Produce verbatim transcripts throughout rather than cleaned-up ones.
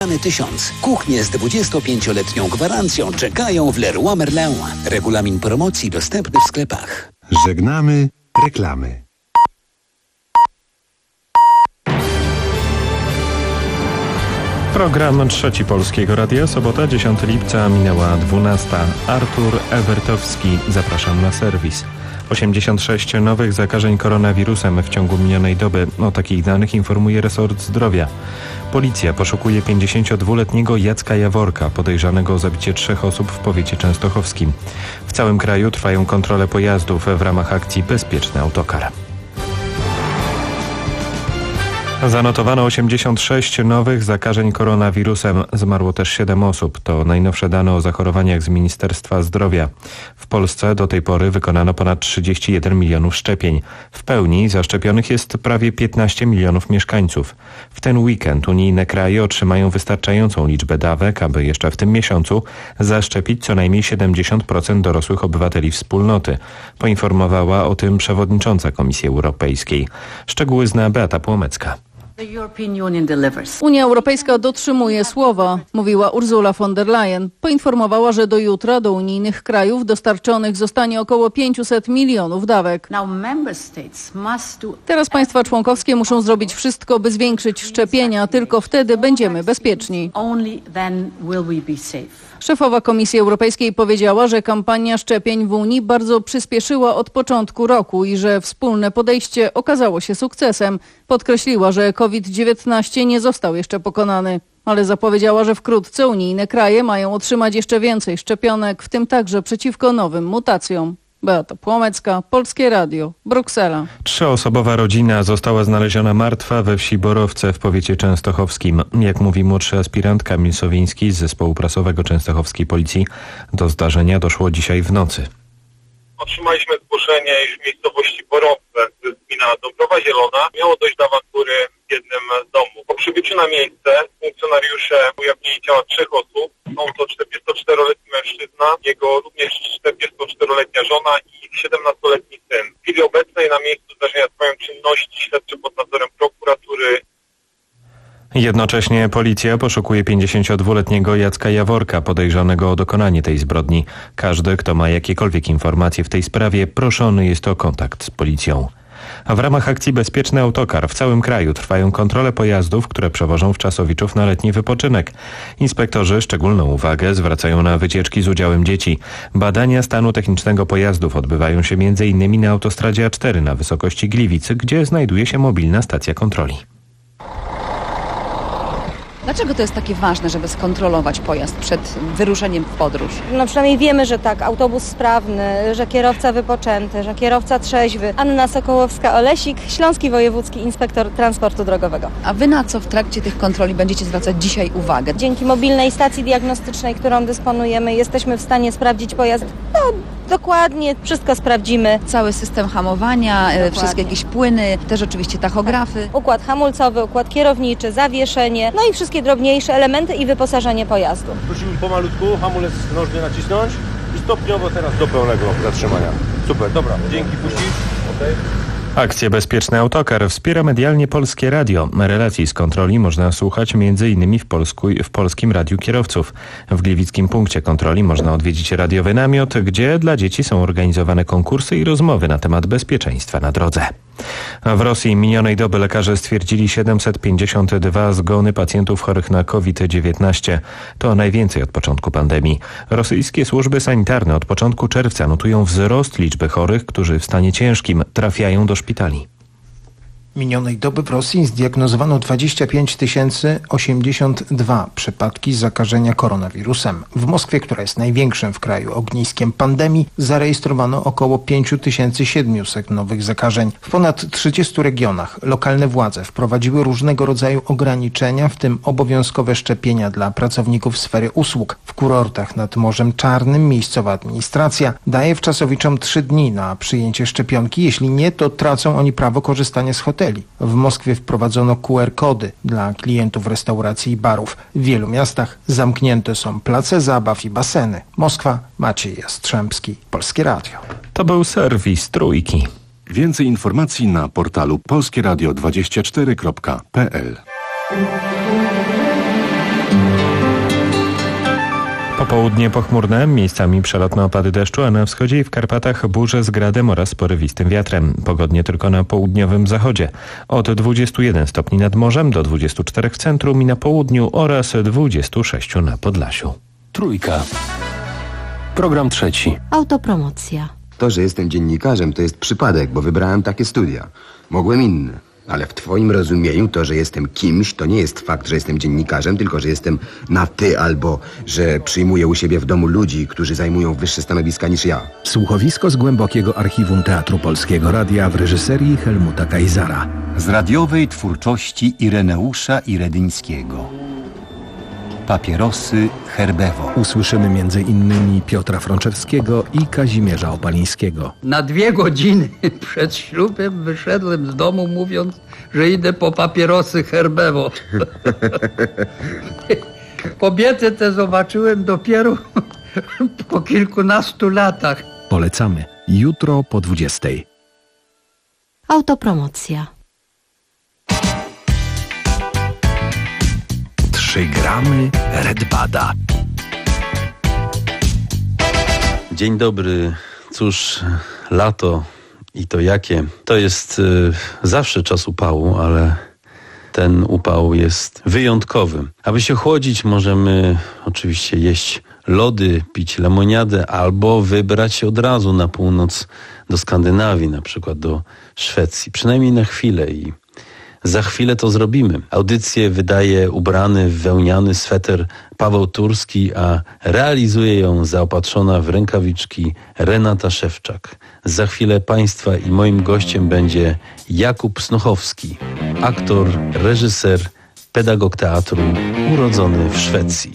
tysiąc. Kuchnie z dwudziestopięcioletnią gwarancją czekają w Leroy Merlin. Regulamin promocji dostępny w sklepach. Żegnamy reklamy. Program Trzeci Polskiego Radia, sobota dziesiątego lipca, minęła dwunasta. Artur Ewertowski, zapraszam na serwis. osiemdziesiąt sześć nowych zakażeń koronawirusem w ciągu minionej doby. O takich danych informuje resort zdrowia. Policja poszukuje pięćdziesięciodwuletniego Jacka Jaworka, podejrzanego o zabicie trzech osób w powiecie częstochowskim. W całym kraju trwają kontrole pojazdów w ramach akcji Bezpieczny Autokar. Zanotowano osiemdziesiąt sześć nowych zakażeń koronawirusem. Zmarło też siedem osób. To najnowsze dane o zachorowaniach z Ministerstwa Zdrowia. W Polsce do tej pory wykonano ponad trzydzieści jeden milionów szczepień. W pełni zaszczepionych jest prawie piętnaście milionów mieszkańców. W ten weekend unijne kraje otrzymają wystarczającą liczbę dawek, aby jeszcze w tym miesiącu zaszczepić co najmniej siedemdziesiąt procent dorosłych obywateli wspólnoty. Poinformowała o tym przewodnicząca Komisji Europejskiej. Szczegóły zna Beata Płomecka. Unia Europejska dotrzymuje słowa, mówiła Ursula von der Leyen. Poinformowała, że do jutra do unijnych krajów dostarczonych zostanie około pięćset milionów dawek. Teraz państwa członkowskie muszą zrobić wszystko, by zwiększyć szczepienia. Tylko wtedy będziemy bezpieczni. Szefowa Komisji Europejskiej powiedziała, że kampania szczepień w Unii bardzo przyspieszyła od początku roku i że wspólne podejście okazało się sukcesem. Podkreśliła, że COVID dziewiętnaście nie został jeszcze pokonany, ale zapowiedziała, że wkrótce unijne kraje mają otrzymać jeszcze więcej szczepionek, w tym także przeciwko nowym mutacjom. Beata Płomecka, Polskie Radio, Bruksela. Trzyosobowa rodzina została znaleziona martwa we wsi Borowce w powiecie częstochowskim. Jak mówi młodszy aspirant Kamil Sowiński z zespołu prasowego częstochowskiej policji, do zdarzenia doszło dzisiaj w nocy. Otrzymaliśmy zgłoszenie, iż w miejscowości Borowce, to jest gmina Dąbrowa Zielona, miało dojść do awantury w jednym z domów. Po przybyciu na miejsce funkcjonariusze ujawnili ciała trzech osób. Są to czterdziestoczteroletni mężczyzna, jego również czterdziestoczteroletnia żona i siedemnastoletni syn. W chwili obecnej na miejscu zdarzenia trwają czynności śledcze pod nadzorem prokuratury. Jednocześnie policja poszukuje pięćdziesięciodwuletniego Jacka Jaworka, podejrzanego o dokonanie tej zbrodni. Każdy, kto ma jakiekolwiek informacje w tej sprawie, proszony jest o kontakt z policją. A w ramach akcji Bezpieczny Autokar w całym kraju trwają kontrole pojazdów, które przewożą wczasowiczów na letni wypoczynek. Inspektorzy szczególną uwagę zwracają na wycieczki z udziałem dzieci. Badania stanu technicznego pojazdów odbywają się między innymi na autostradzie A cztery na wysokości Gliwicy, gdzie znajduje się mobilna stacja kontroli. Dlaczego to jest takie ważne, żeby skontrolować pojazd przed wyruszeniem w podróż? No przynajmniej wiemy, że tak, autobus sprawny, że kierowca wypoczęty, że kierowca trzeźwy. Anna Sokołowska-Olesik, Śląski Wojewódzki Inspektor Transportu Drogowego. A wy na co w trakcie tych kontroli będziecie zwracać dzisiaj uwagę? Dzięki mobilnej stacji diagnostycznej, którą dysponujemy, jesteśmy w stanie sprawdzić pojazd no, dokładnie, wszystko sprawdzimy. Cały system hamowania, dokładnie. Wszystkie jakieś płyny, też oczywiście tachografy. Tak. Układ hamulcowy, układ kierowniczy, zawieszenie, no i wszystkie drobniejsze elementy i wyposażenie pojazdu. Prosimy pomalutku hamulec nożny nacisnąć i stopniowo teraz do pełnego zatrzymania. Super, dobra, dzięki, puścić. Okay. Akcję Bezpieczny Autokar wspiera medialnie Polskie Radio. Relacji z kontroli można słuchać między innymi w, Polsku, w Polskim Radiu Kierowców. W gliwickim punkcie kontroli można odwiedzić radiowy namiot, gdzie dla dzieci są organizowane konkursy i rozmowy na temat bezpieczeństwa na drodze. A w Rosji minionej doby lekarze stwierdzili siedemset pięćdziesiąt dwa zgony pacjentów chorych na COVID dziewiętnaście. To najwięcej od początku pandemii. Rosyjskie służby sanitarne od początku czerwca notują wzrost liczby chorych, którzy w stanie ciężkim trafiają do szpitali. Minionej doby w Rosji zdiagnozowano dwadzieścia pięć tysięcy osiemdziesiąt dwa przypadki zakażenia koronawirusem. W Moskwie, która jest największym w kraju ogniskiem pandemii, zarejestrowano około pięć tysięcy siedemset nowych zakażeń. W ponad trzydziestu regionach lokalne władze wprowadziły różnego rodzaju ograniczenia, w tym obowiązkowe szczepienia dla pracowników sfery usług. W kurortach nad Morzem Czarnym miejscowa administracja daje wczasowiczom trzy dni na przyjęcie szczepionki. Jeśli nie, to tracą oni prawo korzystania z hoteli. W Moskwie wprowadzono Q R kody dla klientów restauracji i barów. W wielu miastach zamknięte są place zabaw i baseny. Moskwa, Maciej Jastrzębski, Polskie Radio. To był serwis Trójki. Więcej informacji na portalu polskieradio dwadzieścia cztery kropka p l. Popołudnie pochmurne, miejscami przelotne opady deszczu, a na wschodzie i w Karpatach burze z gradem oraz porywistym wiatrem. Pogodnie tylko na południowym zachodzie. Od dwudziestu jeden stopni nad morzem do dwudziestu czterech w centrum i na południu oraz dwudziestu sześciu na Podlasiu. Trójka. Program trzeci. Autopromocja. To, że jestem dziennikarzem, to jest przypadek, bo wybrałem takie studia. Mogłem inne. Ale w twoim rozumieniu to, że jestem kimś, to nie jest fakt, że jestem dziennikarzem, tylko że jestem na ty albo że przyjmuję u siebie w domu ludzi, którzy zajmują wyższe stanowiska niż ja. Słuchowisko z głębokiego archiwum Teatru Polskiego Radia w reżyserii Helmuta Kaisara. Z radiowej twórczości Ireneusza Iredyńskiego. Papierosy Herbewo. Usłyszymy między innymi Piotra Frączewskiego i Kazimierza Opalińskiego. Na dwie godziny przed ślubem wyszedłem z domu, mówiąc, że idę po papierosy Herbewo. Kobiety te zobaczyłem dopiero po kilkunastu latach. Polecamy. Jutro po dwudziestej. Autopromocja. trzy gramy Redbada. Dzień dobry. Cóż, lato i to jakie. To jest y, zawsze czas upału, ale ten upał jest wyjątkowy. Aby się chłodzić, możemy oczywiście jeść lody, pić lemoniadę albo wybrać się od razu na północ do Skandynawii, na przykład do Szwecji. Przynajmniej na chwilę i za chwilę to zrobimy. Audycję wydaje ubrany w wełniany sweter Paweł Turski, a realizuje ją zaopatrzona w rękawiczki Renata Szewczak. Za chwilę Państwa i moim gościem będzie Jakub Snochowski, aktor, reżyser, pedagog teatru, urodzony w Szwecji.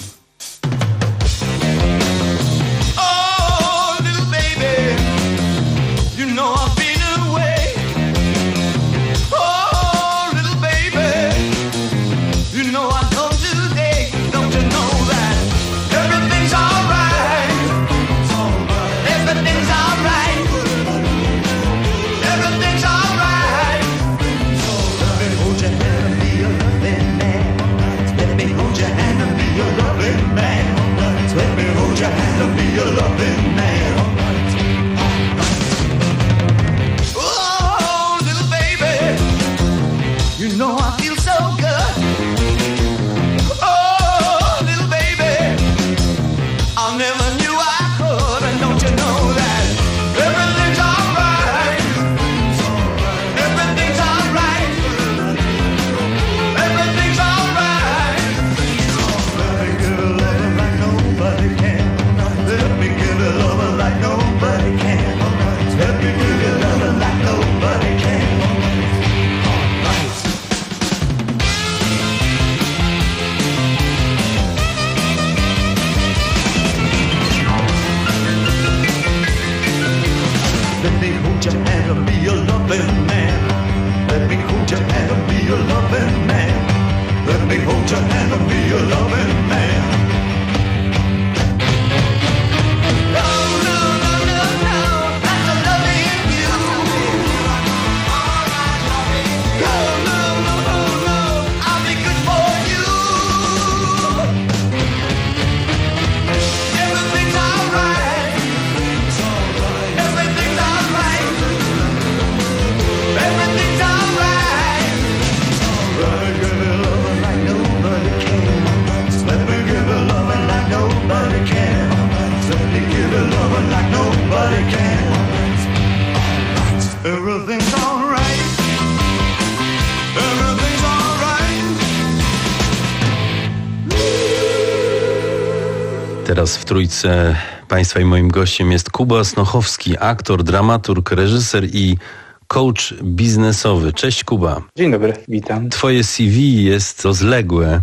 Teraz w trójce Państwa i moim gościem jest Kuba Snochowski, aktor, dramaturg, reżyser i coach biznesowy. Cześć Kuba. Dzień dobry, witam. Twoje C V jest rozległe,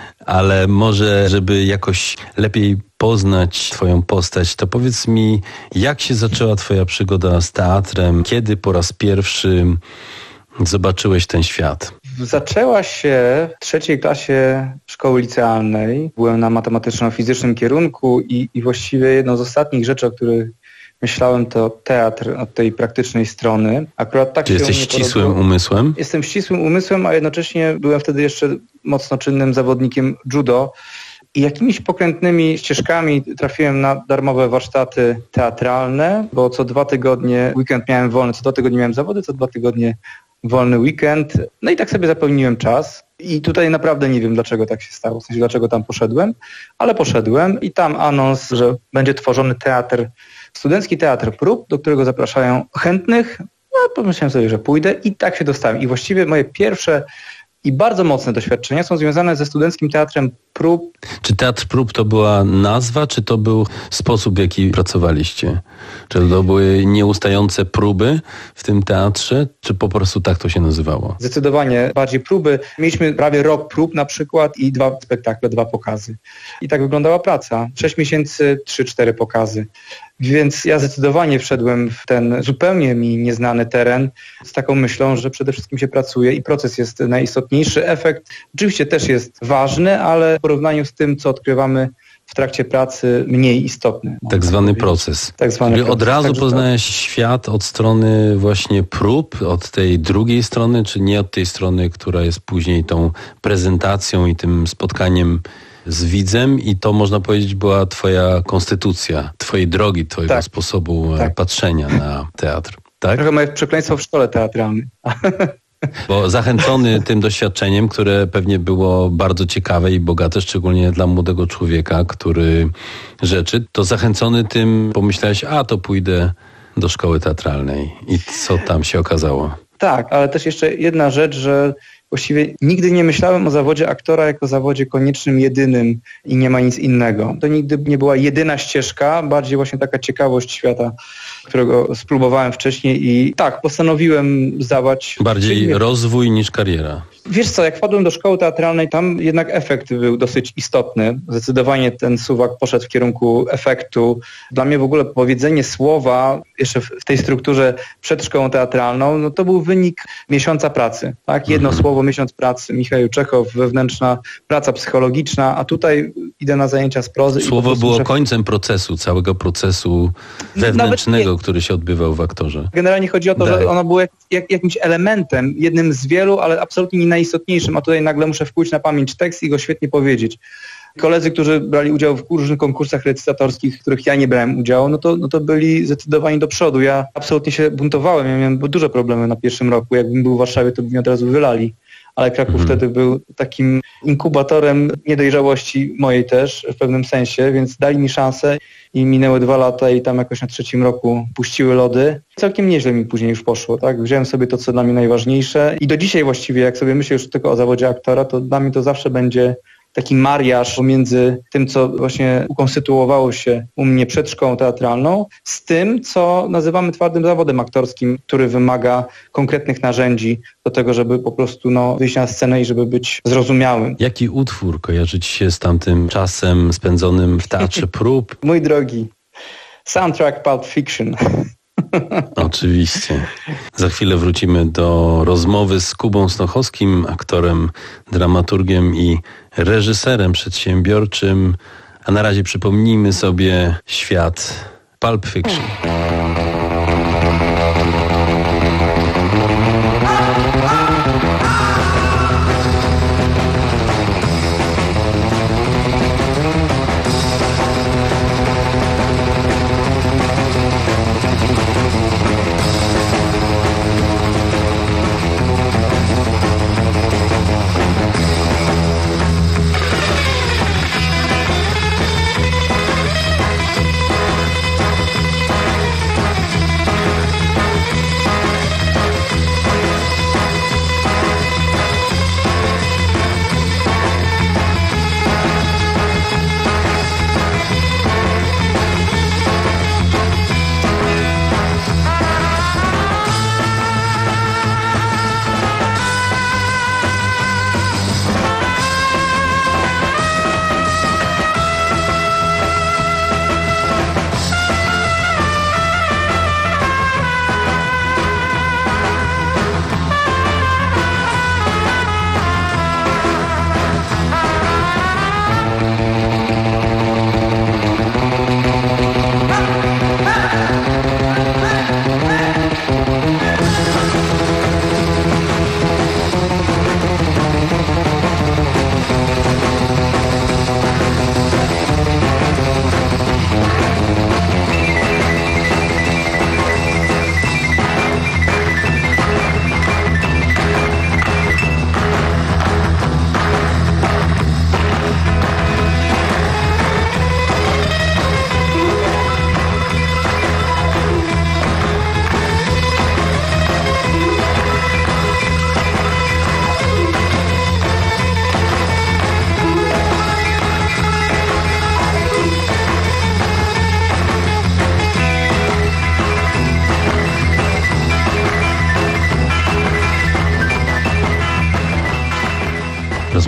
ale może, żeby jakoś lepiej poznać Twoją postać, to powiedz mi, jak się zaczęła Twoja przygoda z teatrem? Kiedy po raz pierwszy zobaczyłeś ten świat? Zaczęła się w trzeciej klasie szkoły licealnej. Byłem na matematyczno-fizycznym kierunku i, i właściwie jedną z ostatnich rzeczy, o których myślałem, to teatr od tej praktycznej strony. Akurat tak. Czy jesteś ścisłym podobało. umysłem? Jestem ścisłym umysłem, a jednocześnie byłem wtedy jeszcze mocno czynnym zawodnikiem judo. I jakimiś pokrętnymi ścieżkami trafiłem na darmowe warsztaty teatralne, bo co dwa tygodnie weekend miałem wolny, co dwa tygodnie miałem zawody, co dwa tygodnie wolny weekend. No i tak sobie zapełniłem czas. I tutaj naprawdę nie wiem, dlaczego tak się stało, w sensie dlaczego tam poszedłem, ale poszedłem i tam anons, że będzie tworzony teatr, studencki teatr prób, do którego zapraszają chętnych. No pomyślałem sobie, że pójdę i tak się dostałem. I właściwie moje pierwsze i bardzo mocne doświadczenia są związane ze studenckim teatrem prób. Czy teatr prób to była nazwa, czy to był sposób, w jaki pracowaliście? Czy to były nieustające próby w tym teatrze, czy po prostu tak to się nazywało? Zdecydowanie bardziej próby. Mieliśmy prawie rok prób na przykład i dwa spektakle, dwa pokazy. I tak wyglądała praca. Sześć miesięcy, trzy, cztery pokazy. Więc ja zdecydowanie wszedłem w ten zupełnie mi nieznany teren z taką myślą, że przede wszystkim się pracuje i proces jest najistotniejszy. Efekt oczywiście też jest ważny, ale w porównaniu z tym, co odkrywamy w trakcie pracy, mniej istotny. Tak zwany proces. Tak zwany Czyli proces. od razu Także poznałeś świat od strony właśnie prób, od tej drugiej strony, czy nie od tej strony, która jest później tą prezentacją i tym spotkaniem z widzem, i to można powiedzieć była twoja konstytucja, twojej drogi, twojego tak. sposobu tak. patrzenia na teatr. Tak? Trochę moje przekleństwo w szkole teatralnej. Bo zachęcony tym doświadczeniem, które pewnie było bardzo ciekawe i bogate, szczególnie dla młodego człowieka, który rzeczy, to zachęcony tym pomyślałeś, a to pójdę do szkoły teatralnej. I co tam się okazało? Tak, ale też jeszcze jedna rzecz, że właściwie nigdy nie myślałem o zawodzie aktora jako zawodzie koniecznym, jedynym i nie ma nic innego. To nigdy nie była jedyna ścieżka, bardziej właśnie taka ciekawość świata, którego spróbowałem wcześniej i tak, postanowiłem zdawać... Bardziej rozwój niż kariera. Wiesz co, jak wpadłem do szkoły teatralnej, tam jednak efekt był dosyć istotny. Zdecydowanie ten suwak poszedł w kierunku efektu. Dla mnie w ogóle powiedzenie słowa jeszcze w tej strukturze przed szkołą teatralną, no to był wynik miesiąca pracy. Tak? Jedno mhm. słowo, miesiąc pracy. Michał Czechow, wewnętrzna praca psychologiczna, a tutaj idę na zajęcia z prozy. Słowo i było muszę... końcem procesu, całego procesu wewnętrznego, który się odbywał w aktorze. Generalnie chodzi o to, Daj. że ono było jak, jak, jakimś elementem, jednym z wielu, ale absolutnie nie najistotniejszym, a tutaj nagle muszę wkuć na pamięć tekst i go świetnie powiedzieć. Koledzy, którzy brali udział w różnych konkursach recytatorskich, w których ja nie brałem udziału, no to, no to byli zdecydowani do przodu. Ja absolutnie się buntowałem, ja miałem duże problemy na pierwszym roku. Jakbym był w Warszawie, to by mnie od razu wylali. Ale Kraków mhm. wtedy był takim inkubatorem niedojrzałości mojej też w pewnym sensie, więc dali mi szansę i minęły dwa lata i tam jakoś na trzecim roku puściły lody. Całkiem nieźle mi później już poszło, tak? Wziąłem sobie to, co dla mnie najważniejsze i do dzisiaj właściwie, jak sobie myślę już tylko o zawodzie aktora, to dla mnie to zawsze będzie taki mariaż pomiędzy tym, co właśnie ukonstytuowało się u mnie przed szkołą teatralną, z tym, co nazywamy twardym zawodem aktorskim, który wymaga konkretnych narzędzi do tego, żeby po prostu no, wyjść na scenę i żeby być zrozumiałym. Jaki utwór kojarzy ci się z tamtym czasem spędzonym w teatrze prób? Mój drogi, soundtrack Pulp Fiction. Oczywiście. Za chwilę wrócimy do rozmowy z Kubą Snochowskim, aktorem, dramaturgiem i reżyserem przedsiębiorczym. A na razie przypomnijmy sobie świat Pulp Fiction.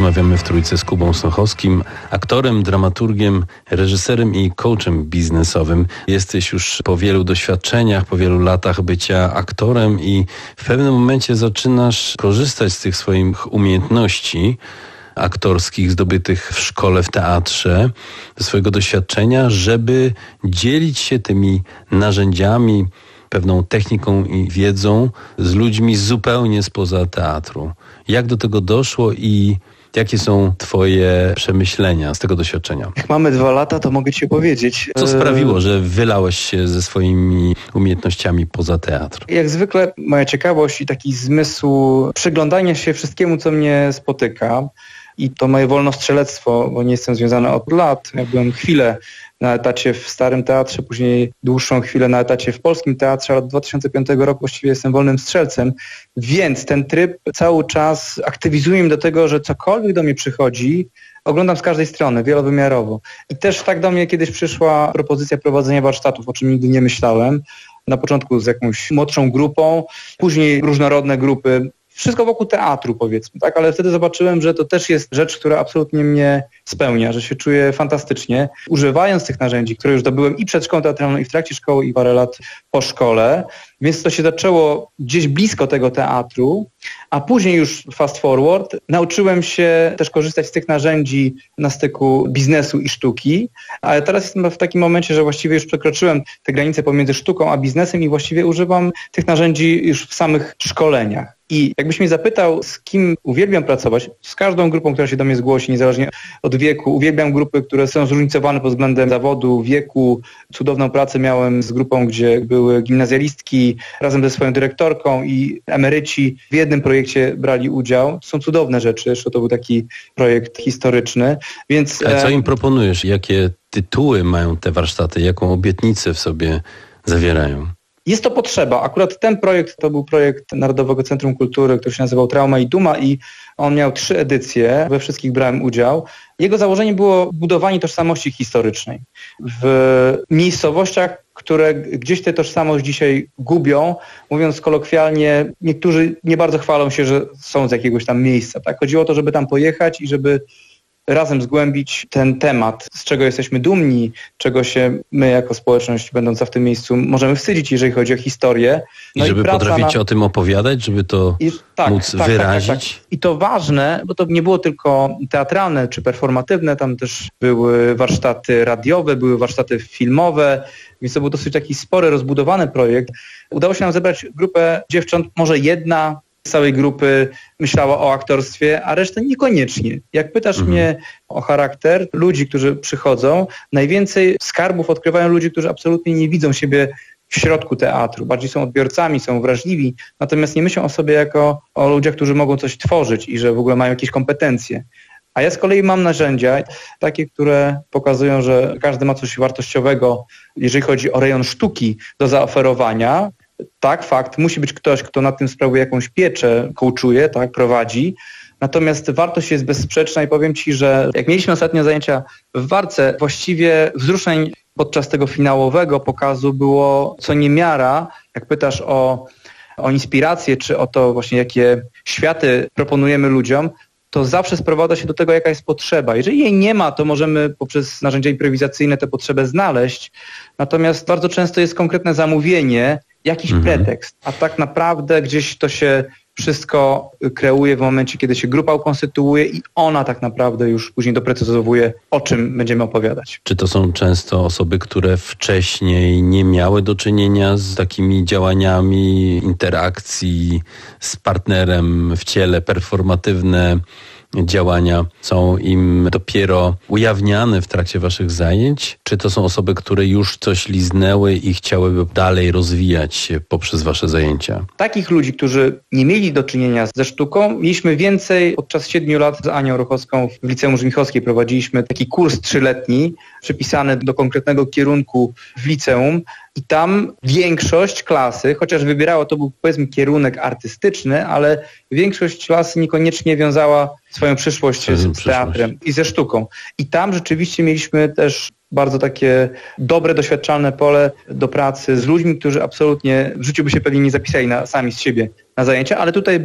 Rozmawiamy w trójce z Kubą Sochowskim, aktorem, dramaturgiem, reżyserem i coachem biznesowym. Jesteś już po wielu doświadczeniach, po wielu latach bycia aktorem i w pewnym momencie zaczynasz korzystać z tych swoich umiejętności aktorskich zdobytych w szkole, w teatrze, ze swojego doświadczenia, żeby dzielić się tymi narzędziami, pewną techniką i wiedzą z ludźmi zupełnie spoza teatru. Jak do tego doszło i jakie są twoje przemyślenia z tego doświadczenia? Jak mamy dwa lata, to mogę ci opowiedzieć. Co sprawiło, że wylałeś się ze swoimi umiejętnościami poza teatr? Jak zwykle moja ciekawość i taki zmysł przyglądania się wszystkiemu, co mnie spotyka, i to moje wolnostrzelectwo, bo nie jestem związany od lat. Ja byłem chwilę na etacie w Starym Teatrze, później dłuższą chwilę na etacie w Polskim Teatrze, ale od dwa tysiące piątego roku właściwie jestem wolnym strzelcem, więc ten tryb cały czas aktywizuje mnie do tego, że cokolwiek do mnie przychodzi, oglądam z każdej strony, wielowymiarowo. I też tak do mnie kiedyś przyszła propozycja prowadzenia warsztatów, o czym nigdy nie myślałem. Na początku z jakąś młodszą grupą, później różnorodne grupy. Wszystko wokół teatru, powiedzmy, tak? Ale wtedy zobaczyłem, że to też jest rzecz, która absolutnie mnie spełnia, że się czuję fantastycznie, używając tych narzędzi, które już zdobyłem i przed szkołą teatralną, i w trakcie szkoły, i parę lat po szkole. Więc to się zaczęło gdzieś blisko tego teatru, a później już fast forward nauczyłem się też korzystać z tych narzędzi na styku biznesu i sztuki, ale teraz jestem w takim momencie, że właściwie już przekroczyłem te granice pomiędzy sztuką a biznesem i właściwie używam tych narzędzi już w samych szkoleniach. I jakbyś mnie zapytał, z kim uwielbiam pracować, z każdą grupą, która się do mnie zgłosi, niezależnie od wieku. Uwielbiam grupy, które są zróżnicowane pod względem zawodu, wieku. Cudowną pracę miałem z grupą, gdzie były gimnazjalistki razem ze swoją dyrektorką i emeryci w jednym projekcie brali udział. To są cudowne rzeczy, jeszcze to był taki projekt historyczny. Więc, A co im proponujesz? Jakie tytuły mają te warsztaty? Jaką obietnicę w sobie zawierają? Jest to potrzeba. Akurat ten projekt to był projekt Narodowego Centrum Kultury, który się nazywał Trauma i Duma i on miał trzy edycje, we wszystkich brałem udział. Jego założenie było budowanie tożsamości historycznej w miejscowościach, które gdzieś tę tożsamość dzisiaj gubią. Mówiąc kolokwialnie, niektórzy nie bardzo chwalą się, że są z jakiegoś tam miejsca. Tak? Chodziło o to, żeby tam pojechać i żeby razem zgłębić ten temat, z czego jesteśmy dumni, czego się my jako społeczność będąca w tym miejscu możemy wstydzić, jeżeli chodzi o historię. No I żeby i potrafić na... o tym opowiadać, żeby to I, tak, móc tak, wyrazić. Tak, tak, tak. I to ważne, bo to nie było tylko teatralne czy performatywne, tam też były warsztaty radiowe, były warsztaty filmowe, więc to był dosyć taki spory, rozbudowany projekt. Udało się nam zebrać grupę dziewcząt, może jedna z całej grupy myślała o aktorstwie, a reszta niekoniecznie. Jak pytasz mhm. mnie o charakter ludzi, którzy przychodzą, najwięcej skarbów odkrywają ludzie, którzy absolutnie nie widzą siebie w środku teatru. Bardziej są odbiorcami, są wrażliwi, natomiast nie myślą o sobie jako o ludziach, którzy mogą coś tworzyć i że w ogóle mają jakieś kompetencje. A ja z kolei mam narzędzia, takie, które pokazują, że każdy ma coś wartościowego, jeżeli chodzi o rejon sztuki do zaoferowania. Tak, fakt, musi być ktoś, kto nad tym sprawuje jakąś pieczę, coachuje, tak, prowadzi. Natomiast wartość jest bezsprzeczna i powiem Ci, że jak mieliśmy ostatnio zajęcia w Warce, właściwie wzruszeń podczas tego finałowego pokazu było co niemiara. Jak pytasz o, o inspirację, czy o to właśnie jakie światy proponujemy ludziom, to zawsze sprowadza się do tego, jaka jest potrzeba. Jeżeli jej nie ma, to możemy poprzez narzędzia improwizacyjne tę potrzebę znaleźć. Natomiast bardzo często jest konkretne zamówienie, jakiś mhm. pretekst, a tak naprawdę gdzieś to się wszystko kreuje w momencie, kiedy się grupa ukonstytuuje i ona tak naprawdę już później doprecyzowuje, o czym będziemy opowiadać. Czy to są często osoby, które wcześniej nie miały do czynienia z takimi działaniami interakcji z partnerem w ciele, performatywne działania są im dopiero ujawniane w trakcie waszych zajęć? Czy to są osoby, które już coś liznęły i chciałyby dalej rozwijać się poprzez wasze zajęcia? Takich ludzi, którzy nie mieli do czynienia ze sztuką, mieliśmy więcej podczas siedmiu lat z Anią Rochowską w Liceum Żmichowskiej. Prowadziliśmy taki kurs trzyletni, przypisany do konkretnego kierunku w liceum. I tam większość klasy, chociaż wybierało to był powiedzmy kierunek artystyczny, ale większość klasy niekoniecznie wiązała swoją przyszłość z, z teatrem i ze sztuką. I tam rzeczywiście mieliśmy też bardzo takie dobre, doświadczalne pole do pracy z ludźmi, którzy absolutnie w życiu by się pewnie nie zapisali na, sami z siebie na zajęcia, ale tutaj byli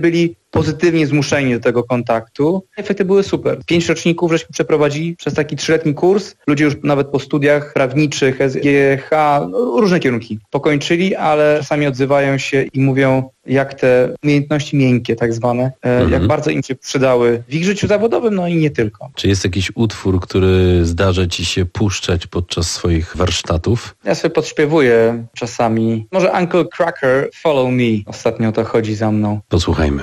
pozytywnie zmuszeni do tego kontaktu. Efekty były super. Pięć roczników żeśmy przeprowadzili przez taki trzyletni kurs. Ludzie już nawet po studiach prawniczych, S G H, no, różne kierunki pokończyli, ale czasami odzywają się i mówią, jak te umiejętności miękkie tak zwane, mhm. jak bardzo im się przydały w ich życiu zawodowym, no i nie tylko. Czy jest jakiś utwór, który zdarza ci się puszczać podczas swoich warsztatów? Ja sobie podśpiewuję czasami. Może Uncle Cracker, Follow Me. Ostatnio to chodzi za mną. Posłuchajmy.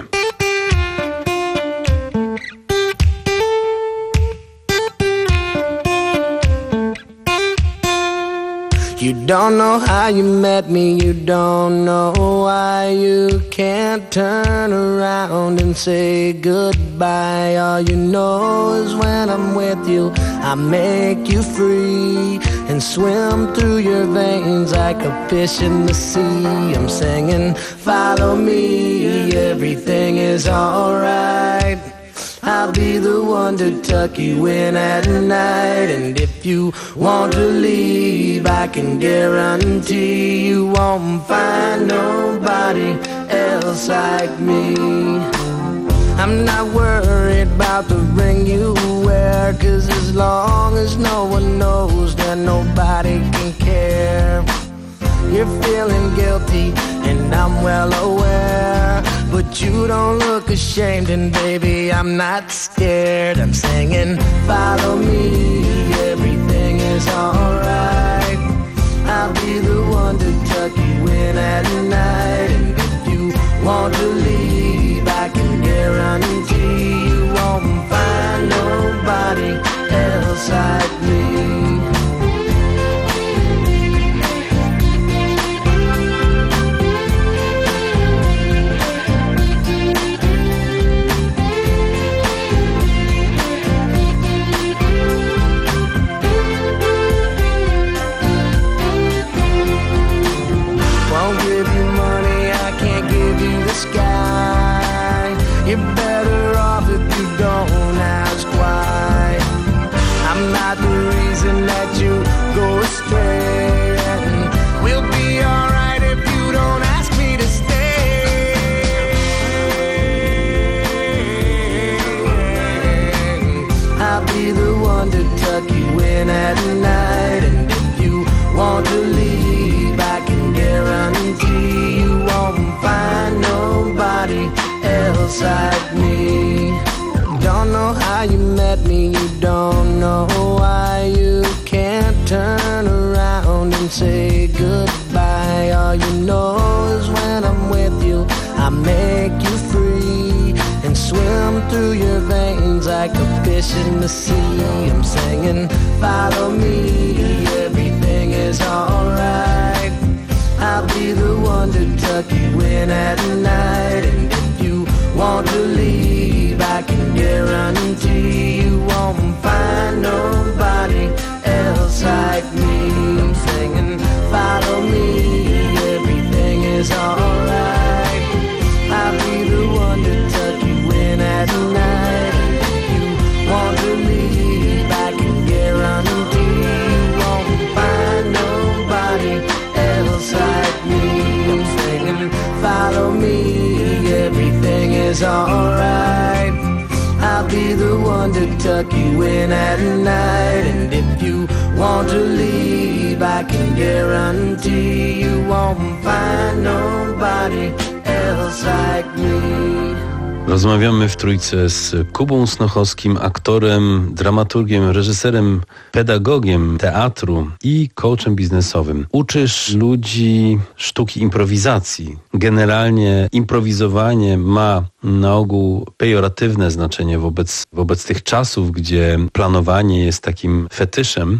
You don't know how you met me, you don't know why you can't turn around and say goodbye. All you know is when I'm with you, I make you free and swim through your veins like a fish in the sea. I'm singing, follow me, everything is alright. I'll be the one to tuck you in at night. And if you want to leave, I can guarantee you won't find nobody else like me. I'm not worried about the ring you wear, 'cause as long as no one knows, then nobody can care. You're feeling guilty and I'm well aware, but you don't look ashamed, and baby, I'm not scared. I'm singing, follow me, everything is alright. I'll be the one to tuck you in at night. And if you want to leave, I can guarantee you won't find nobody else like me. You're better off if you don't ask why. I'm not the reason that you go astray, and we'll be alright if you don't ask me to stay. I'll be the one to tuck you in at night, and if you want to leave, I can guarantee you won't find nobody else like me. Don't know how you met me, you don't know why you can't turn around and say goodbye. All you know is when I'm with you, I make you free and swim through your veins like a fish in the sea. I'm singing, follow me, everything is alright. I'll be the one to tuck you in at night. And if you want to leave, I can guarantee you won't find nobody else like me. I'm singing, follow me, everything is alright. I'll be the one to tuck you in at night. And if you want to leave, I can guarantee you won't find nobody else like me. I'm singing, follow me, everything is alright. I'll be the one to tuck you in at night. And if you want to leave, I can guarantee you won't find nobody else like me. Rozmawiamy w trójce z Kubą Snochowskim, aktorem, dramaturgiem, reżyserem, pedagogiem teatru i coachem biznesowym. Uczysz ludzi sztuki improwizacji. Generalnie improwizowanie ma na ogół pejoratywne znaczenie wobec, wobec tych czasów, gdzie planowanie jest takim fetyszem.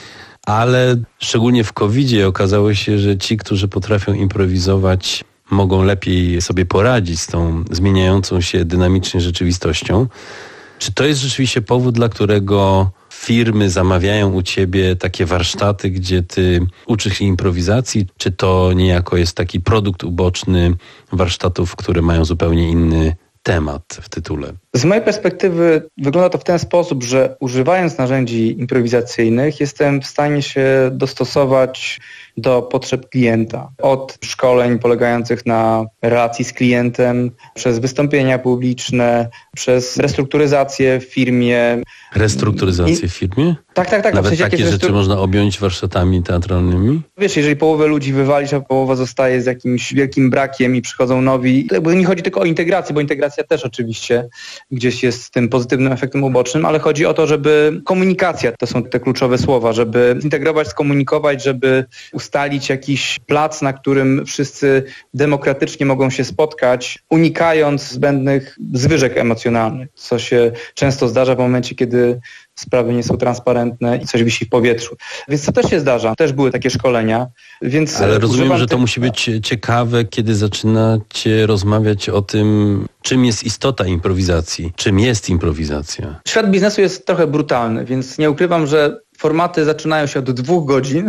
Ale szczególnie w kowidzie okazało się, że ci, którzy potrafią improwizować, mogą lepiej sobie poradzić z tą zmieniającą się dynamicznie rzeczywistością. Czy to jest rzeczywiście powód, dla którego firmy zamawiają u ciebie takie warsztaty, gdzie ty uczysz ich improwizacji? Czy to niejako jest taki produkt uboczny warsztatów, które mają zupełnie inny temat w tytule? Z mojej perspektywy wygląda to w ten sposób, że używając narzędzi improwizacyjnych jestem w stanie się dostosować do potrzeb klienta. Od szkoleń polegających na relacji z klientem, przez wystąpienia publiczne, przez restrukturyzację w firmie. Restrukturyzację w firmie? Tak, tak, tak. Nawet w sensie takie rzeczy restru... można objąć warsztatami teatralnymi? Wiesz, jeżeli połowę ludzi wywalić, a połowa zostaje z jakimś wielkim brakiem i przychodzą nowi, to jakby nie chodzi tylko o integrację, bo integracja też oczywiście gdzieś jest tym pozytywnym efektem ubocznym, ale chodzi o to, żeby komunikacja, to są te kluczowe słowa, żeby zintegrować, skomunikować, żeby ustalić jakiś plac, na którym wszyscy demokratycznie mogą się spotkać, unikając zbędnych zwyżek emocjonalnych, co się często zdarza w momencie, kiedy sprawy nie są transparentne i coś wisi w powietrzu. Więc to też się zdarza. Też były takie szkolenia. Więc ale rozumiem, że to tych... musi być ciekawe, kiedy zaczynacie rozmawiać o tym, czym jest istota improwizacji, czym jest improwizacja. Świat biznesu jest trochę brutalny, więc nie ukrywam, że formaty zaczynają się od dwóch godzin,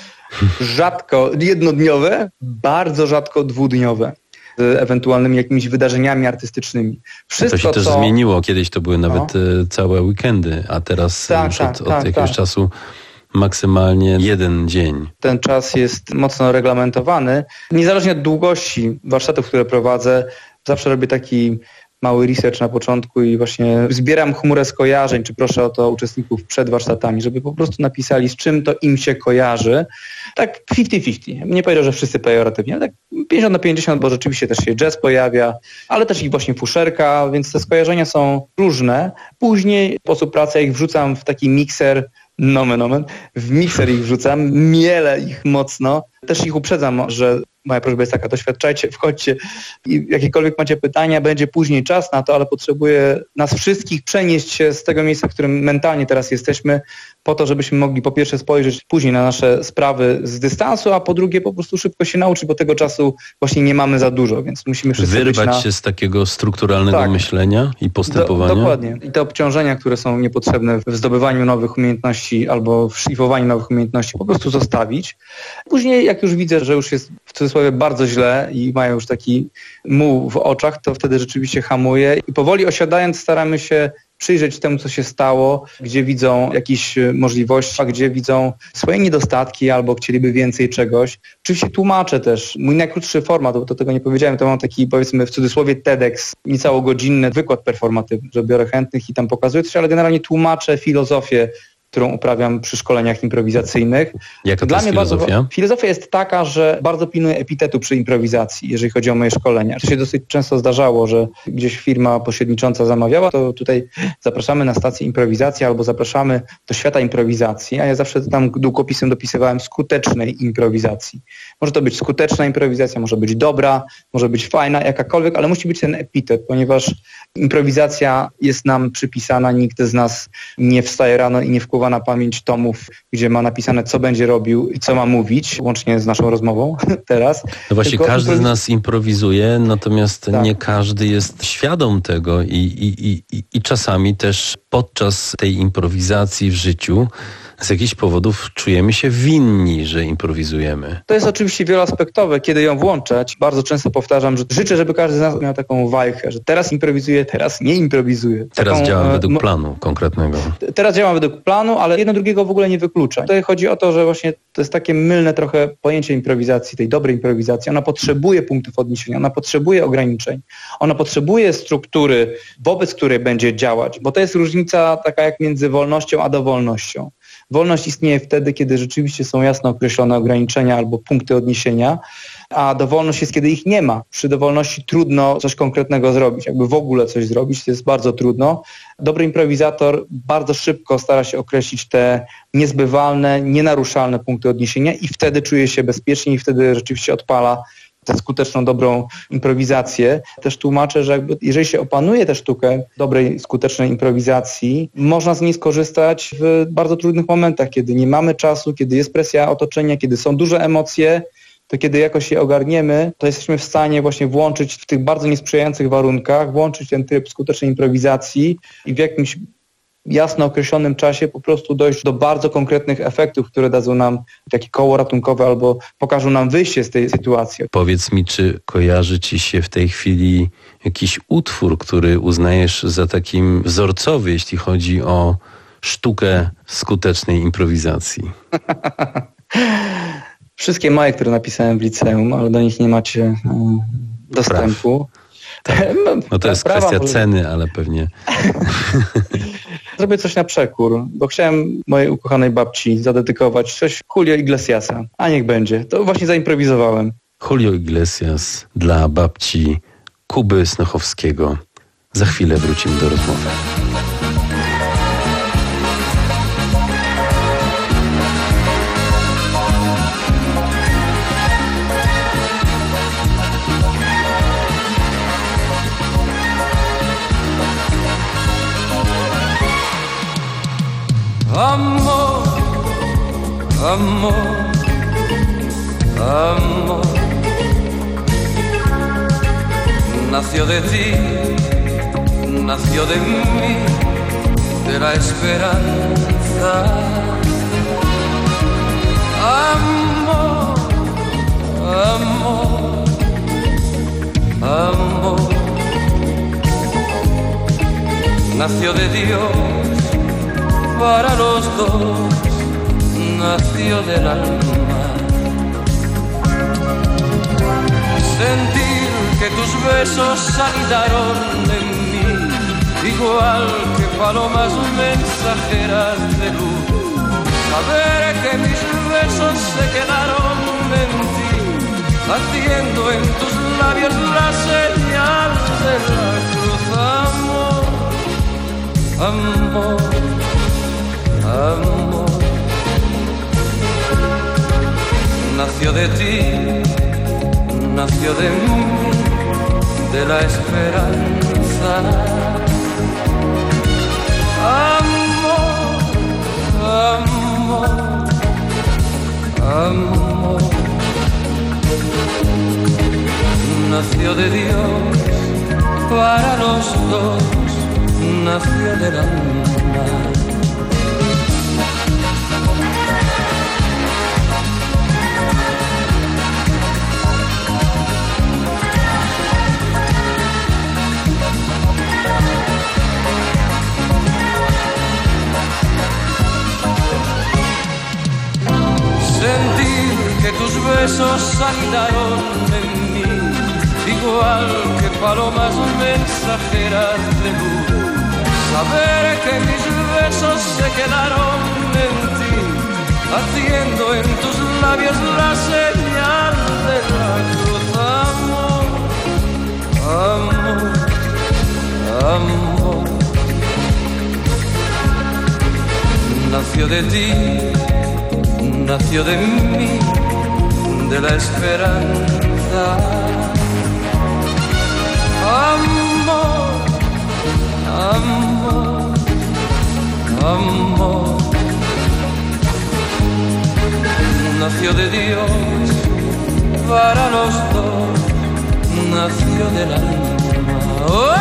rzadko jednodniowe, bardzo rzadko dwudniowe, z ewentualnymi jakimiś wydarzeniami artystycznymi. Wszystko, to się też co... zmieniło. Kiedyś to były nawet no. całe weekendy, a teraz tak, już tak, od, od tak, jakiegoś tak. czasu maksymalnie jeden dzień. Ten czas jest mocno reglamentowany. Niezależnie od długości warsztatów, które prowadzę, zawsze robię taki mały research na początku i właśnie zbieram chmurę skojarzeń, czy proszę o to uczestników przed warsztatami, żeby po prostu napisali, z czym to im się kojarzy. Tak pięćdziesiąt pięćdziesiąt. Nie powiedział, że wszyscy pejoratywnie, ale tak pięćdziesiąt na pięćdziesiąt, bo rzeczywiście też się jazz pojawia, ale też ich właśnie fuszerka, więc te skojarzenia są różne. Później w sposób pracy ja ich wrzucam w taki mikser, nomen omen, w mikser ich wrzucam, mielę ich mocno. Też ich uprzedzam, że moja prośba jest taka, doświadczajcie, wchodźcie i jakiekolwiek macie pytania, będzie później czas na to, ale potrzebuję nas wszystkich przenieść się z tego miejsca, w którym mentalnie teraz jesteśmy, po to, żebyśmy mogli po pierwsze spojrzeć później na nasze sprawy z dystansu, a po drugie po prostu szybko się nauczyć, bo tego czasu właśnie nie mamy za dużo, więc musimy wszyscy wyrwać być na... się z takiego strukturalnego tak. myślenia i postępowania. Do, dokładnie. I te obciążenia, które są niepotrzebne w zdobywaniu nowych umiejętności albo w szlifowaniu nowych umiejętności, po prostu zostawić. Później jak już widzę, że już jest w cudzysłowie bardzo źle i mają już taki muł w oczach, to wtedy rzeczywiście hamuję i powoli osiadając staramy się przyjrzeć temu, co się stało, gdzie widzą jakieś możliwości, a gdzie widzą swoje niedostatki albo chcieliby więcej czegoś. Oczywiście tłumaczę też. Mój najkrótszy format, bo do tego nie powiedziałem, to mam taki, powiedzmy w cudzysłowie TEDx, niecałogodzinny wykład performatywny, że biorę chętnych i tam pokazuję coś, ale generalnie tłumaczę filozofię, którą uprawiam przy szkoleniach improwizacyjnych. Jaka to Dla jest mnie filozofia? Bardzo, filozofia jest taka, że bardzo pilnuję epitetu przy improwizacji, jeżeli chodzi o moje szkolenia. To się dosyć często zdarzało, że gdzieś firma pośrednicząca zamawiała, to tutaj zapraszamy na stację improwizacji albo zapraszamy do świata improwizacji, a ja zawsze tam długopisem dopisywałem skutecznej improwizacji. Może to być skuteczna improwizacja, może być dobra, może być fajna, jakakolwiek, ale musi być ten epitet, ponieważ improwizacja jest nam przypisana, nikt z nas nie wstaje rano i nie wkłada na pamięć tomów, gdzie ma napisane, co będzie robił i co ma mówić, łącznie z naszą rozmową teraz. No właśnie, Tylko każdy improwiz- z nas improwizuje, natomiast tak. nie każdy jest świadom tego i, i, i, i, i czasami też podczas tej improwizacji w życiu z jakichś powodów czujemy się winni, że improwizujemy. To jest oczywiście wieloaspektowe, kiedy ją włączać. Bardzo często powtarzam, że życzę, żeby każdy z nas miał taką wajchę, że teraz improwizuję, teraz nie improwizuję. Teraz taką, działam e, według mo- planu konkretnego. Teraz działam według planu, ale jedno drugiego w ogóle nie wyklucza. Tutaj chodzi o to, że właśnie to jest takie mylne trochę pojęcie improwizacji, tej dobrej improwizacji. Ona potrzebuje punktów odniesienia, ona potrzebuje ograniczeń, ona potrzebuje struktury, wobec której będzie działać, bo to jest różnica taka jak między wolnością a dowolnością. Wolność istnieje wtedy, kiedy rzeczywiście są jasno określone ograniczenia albo punkty odniesienia, a dowolność jest, kiedy ich nie ma. Przy dowolności trudno coś konkretnego zrobić, jakby w ogóle coś zrobić, to jest bardzo trudno. Dobry improwizator bardzo szybko stara się określić te niezbywalne, nienaruszalne punkty odniesienia i wtedy czuje się bezpiecznie i wtedy rzeczywiście odpala tę skuteczną, dobrą improwizację. Też tłumaczę, że jakby jeżeli się opanuje tę sztukę dobrej, skutecznej improwizacji, można z niej skorzystać w bardzo trudnych momentach, kiedy nie mamy czasu, kiedy jest presja otoczenia, kiedy są duże emocje, to kiedy jakoś je ogarniemy, to jesteśmy w stanie właśnie włączyć w tych bardzo niesprzyjających warunkach, włączyć ten tryb skutecznej improwizacji i w jakimś jasno określonym czasie po prostu dojść do bardzo konkretnych efektów, które dadzą nam takie koło ratunkowe albo pokażą nam wyjście z tej sytuacji. Powiedz mi, czy kojarzy ci się w tej chwili jakiś utwór, który uznajesz za takim wzorcowy, jeśli chodzi o sztukę skutecznej improwizacji? Wszystkie małe, które napisałem w liceum, ale do nich nie macie um, dostępu. Tak. No to jest kwestia ceny, ale pewnie... Zrobię coś na przekór, bo chciałem mojej ukochanej babci zadedykować coś Julio Iglesiasa. A niech będzie. To właśnie zaimprowizowałem. Julio Iglesias dla babci Kuby Snochowskiego. Za chwilę wrócimy do rozmowy. Amor, amor, amor, nació de ti, nació de mí, de la esperanza. Amor, amor, amor, nació de Dios. Para los dos nació del alma. Sentir que tus besos anidaron en mí, igual que palomas mensajeras de luz. Saber que mis besos se quedaron en ti, haciendo en tus labios la señal de la cruz. Amor, amor, amor, nació de ti, nació de mí, de la esperanza. Amor, amor, amor, nació de Dios para los dos, nació del alma. Sentir que tus besos anidaron en mí, igual que palomas mensajeras de luz. Saber que mis besos se quedaron en ti, haciendo en tus labios la señal de la cruz. Amor, amor, amor, nació de ti, nació de mí, de la esperanza. Amor, amor, amor, nació de Dios para los dos, nació del alma. ¡Oh!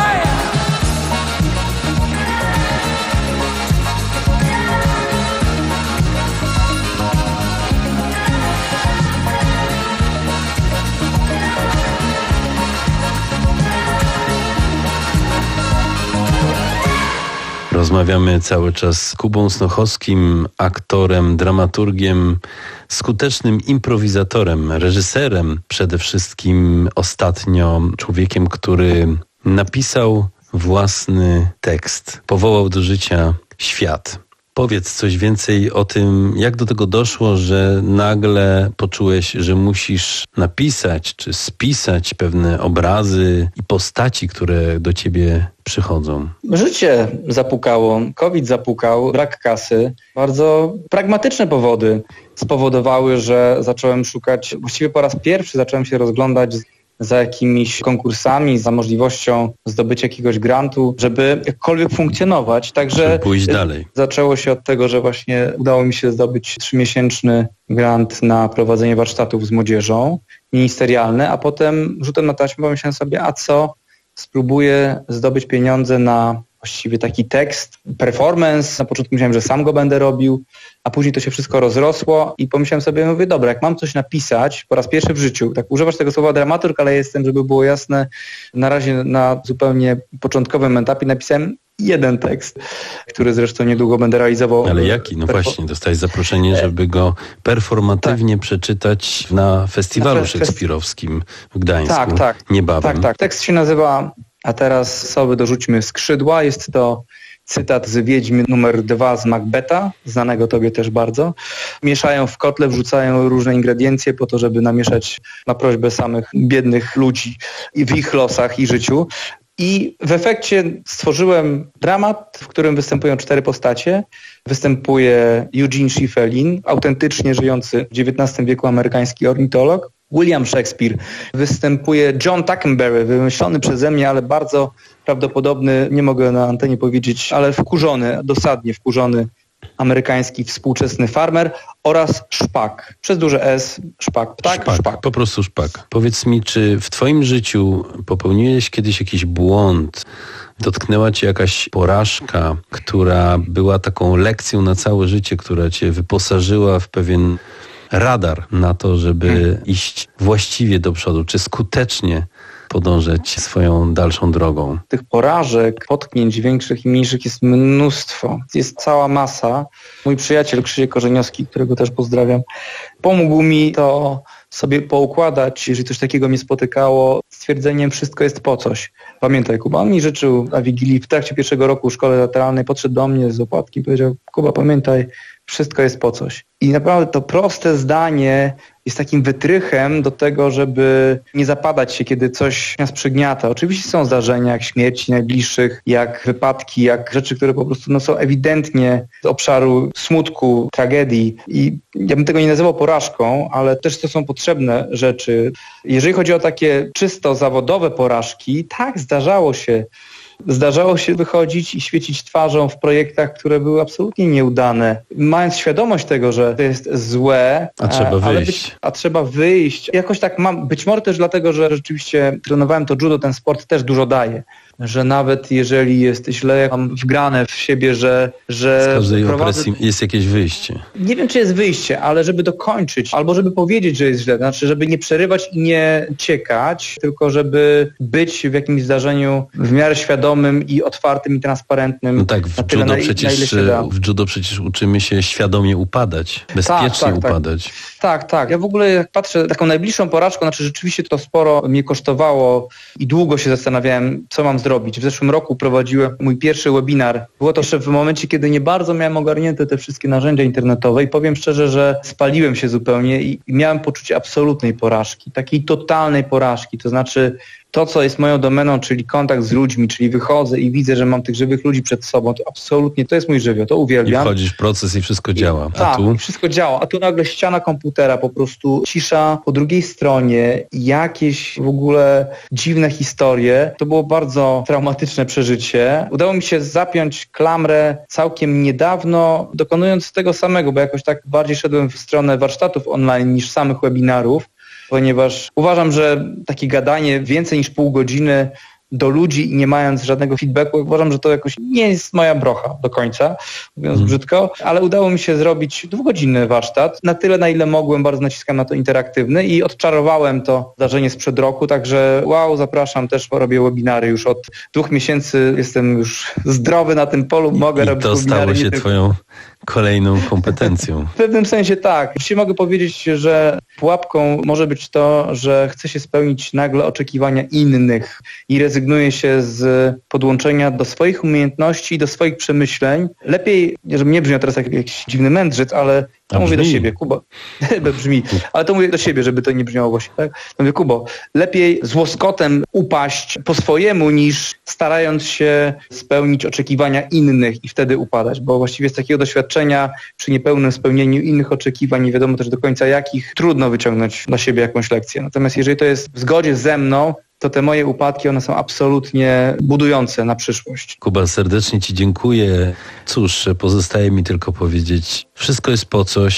Rozmawiamy cały czas z Kubą Snochowskim, aktorem, dramaturgiem, skutecznym improwizatorem, reżyserem, przede wszystkim ostatnio człowiekiem, który napisał własny tekst, powołał do życia świat. Powiedz coś więcej o tym, jak do tego doszło, że nagle poczułeś, że musisz napisać czy spisać pewne obrazy i postaci, które do ciebie przychodzą. Życie zapukało, COVID zapukał, brak kasy. Bardzo pragmatyczne powody spowodowały, że zacząłem szukać, właściwie po raz pierwszy zacząłem się rozglądać za jakimiś konkursami, za możliwością zdobycia jakiegoś grantu, żeby jakkolwiek funkcjonować. Także żeby pójść dalej. Zaczęło się od tego, że właśnie udało mi się zdobyć trzymiesięczny grant na prowadzenie warsztatów z młodzieżą, ministerialny, a potem rzutem na taśmę pomyślałem sobie, a co, spróbuję zdobyć pieniądze na właściwie taki tekst, performance. Na początku myślałem, że sam go będę robił, a później to się wszystko rozrosło i pomyślałem sobie, mówię, dobra, jak mam coś napisać po raz pierwszy w życiu, tak używasz tego słowa dramaturg, ale jestem, żeby było jasne, na razie na zupełnie początkowym etapie napisałem jeden tekst, który zresztą niedługo będę realizował. Ale jaki? No właśnie, dostałeś zaproszenie, żeby go performatywnie tak. przeczytać na festiwalu na fe- szekspirowskim w Gdańsku. Tak, tak. Niebawem. Tak, tak. Tekst się nazywa A teraz sobie dorzućmy skrzydła. Jest to cytat z Wiedźmy numer dwa z Macbeta, znanego tobie też bardzo. Mieszają w kotle, wrzucają różne ingrediencje po to, żeby namieszać na prośbę samych biednych ludzi i w ich losach i życiu. I w efekcie stworzyłem dramat, w którym występują cztery postacie. Występuje Eugene Schieffelin, autentycznie żyjący w dziewiętnastym wieku amerykański ornitolog. William Shakespeare. Występuje John Tackenberry, wymyślony przeze mnie, ale bardzo prawdopodobny, nie mogę na antenie powiedzieć, ale wkurzony, dosadnie wkurzony amerykański współczesny farmer oraz szpak. Przez duże S, szpak. Ptak, szpak, szpak. Po prostu szpak. Powiedz mi, czy w twoim życiu popełniłeś kiedyś jakiś błąd? Dotknęła cię jakaś porażka, która była taką lekcją na całe życie, która cię wyposażyła w pewien radar na to, żeby hmm. iść właściwie do przodu, czy skutecznie podążać swoją dalszą drogą? Tych porażek, potknięć większych i mniejszych jest mnóstwo. Jest cała masa. Mój przyjaciel Krzysiek Korzeniowski, którego też pozdrawiam, pomógł mi to sobie poukładać, jeżeli coś takiego mnie spotykało, stwierdzeniem wszystko jest po coś. Pamiętaj, Kuba, on mi życzył na Wigilii w trakcie pierwszego roku w szkole teatralnej, podszedł do mnie z opłatki i powiedział, Kuba, pamiętaj, wszystko jest po coś. I naprawdę to proste zdanie jest takim wytrychem do tego, żeby nie zapadać się, kiedy coś nas przygniata. Oczywiście są zdarzenia jak śmierci najbliższych, jak wypadki, jak rzeczy, które po prostu no, są ewidentnie z obszaru smutku, tragedii. I ja bym tego nie nazywał porażką, ale też to są potrzebne rzeczy. Jeżeli chodzi o takie czysto zawodowe porażki, tak, zdarzało się. Zdarzało się wychodzić i świecić twarzą w projektach, które były absolutnie nieudane. Mając świadomość tego, że to jest złe, a trzeba wyjść. Być, a trzeba wyjść. Jakoś tak mam, być może też dlatego, że rzeczywiście trenowałem to judo, ten sport też dużo daje. Że nawet jeżeli jest źle, mam wgrane w siebie, że... że z każdej prowadzę... opresji jest jakieś wyjście. Nie wiem, czy jest wyjście, ale żeby dokończyć, albo żeby powiedzieć, że jest źle, to znaczy, żeby nie przerywać i nie ciekać, tylko żeby być w jakimś zdarzeniu w miarę świadomym i otwartym i transparentnym. No tak, w judo, na, przecież, na w judo przecież uczymy się świadomie upadać, bezpiecznie tak, tak, upadać. Tak. tak, tak. Ja w ogóle jak patrzę, taką najbliższą porażką, znaczy rzeczywiście to sporo mnie kosztowało i długo się zastanawiałem, co mam zrobić. W zeszłym roku prowadziłem mój pierwszy webinar. Było to w momencie, kiedy nie bardzo miałem ogarnięte te wszystkie narzędzia internetowe i powiem szczerze, że spaliłem się zupełnie i miałem poczucie absolutnej porażki, takiej totalnej porażki. To znaczy to, co jest moją domeną, czyli kontakt z ludźmi, czyli wychodzę i widzę, że mam tych żywych ludzi przed sobą, to absolutnie, to jest mój żywioł, to uwielbiam. I wchodzisz w proces i wszystko działa. I, a tak, tu? wszystko działa, a tu nagle ściana komputera, po prostu cisza po drugiej stronie, jakieś w ogóle dziwne historie. To było bardzo traumatyczne przeżycie. Udało mi się zapiąć klamrę całkiem niedawno, dokonując tego samego, bo jakoś tak bardziej szedłem w stronę warsztatów online niż samych webinarów, ponieważ uważam, że takie gadanie więcej niż pół godziny do ludzi i nie mając żadnego feedbacku, uważam, że to jakoś nie jest moja brocha do końca, mówiąc hmm. brzydko, ale udało mi się zrobić dwugodzinny warsztat, na tyle, na ile mogłem, bardzo naciskam na to interaktywny i odczarowałem to zdarzenie sprzed roku, także wow, zapraszam, też robię webinary już od dwóch miesięcy, jestem już zdrowy na tym polu, mogę I robić to webinary. To stało się twoją kolejną kompetencją. W pewnym sensie tak. Właściwie mogę powiedzieć, że pułapką może być to, że chce się spełnić nagle oczekiwania innych i rezygnuje się z podłączenia do swoich umiejętności i do swoich przemyśleń. Lepiej, żeby nie brzmiał teraz jak jakiś dziwny mędrzec, ale to mówię do siebie, Kubo, brzmi, ale to mówię do siebie, żeby to nie brzmiało właśnie, tak? To mówię, Kubo, lepiej z łoskotem upaść po swojemu, niż starając się spełnić oczekiwania innych i wtedy upadać, bo właściwie z takiego doświadczenia przy niepełnym spełnieniu innych oczekiwań, nie wiadomo też do końca jakich, trudno wyciągnąć dla siebie jakąś lekcję. Natomiast jeżeli to jest w zgodzie ze mną, to te moje upadki, one są absolutnie budujące na przyszłość. Kuba, serdecznie ci dziękuję. Cóż, pozostaje mi tylko powiedzieć, wszystko jest po coś,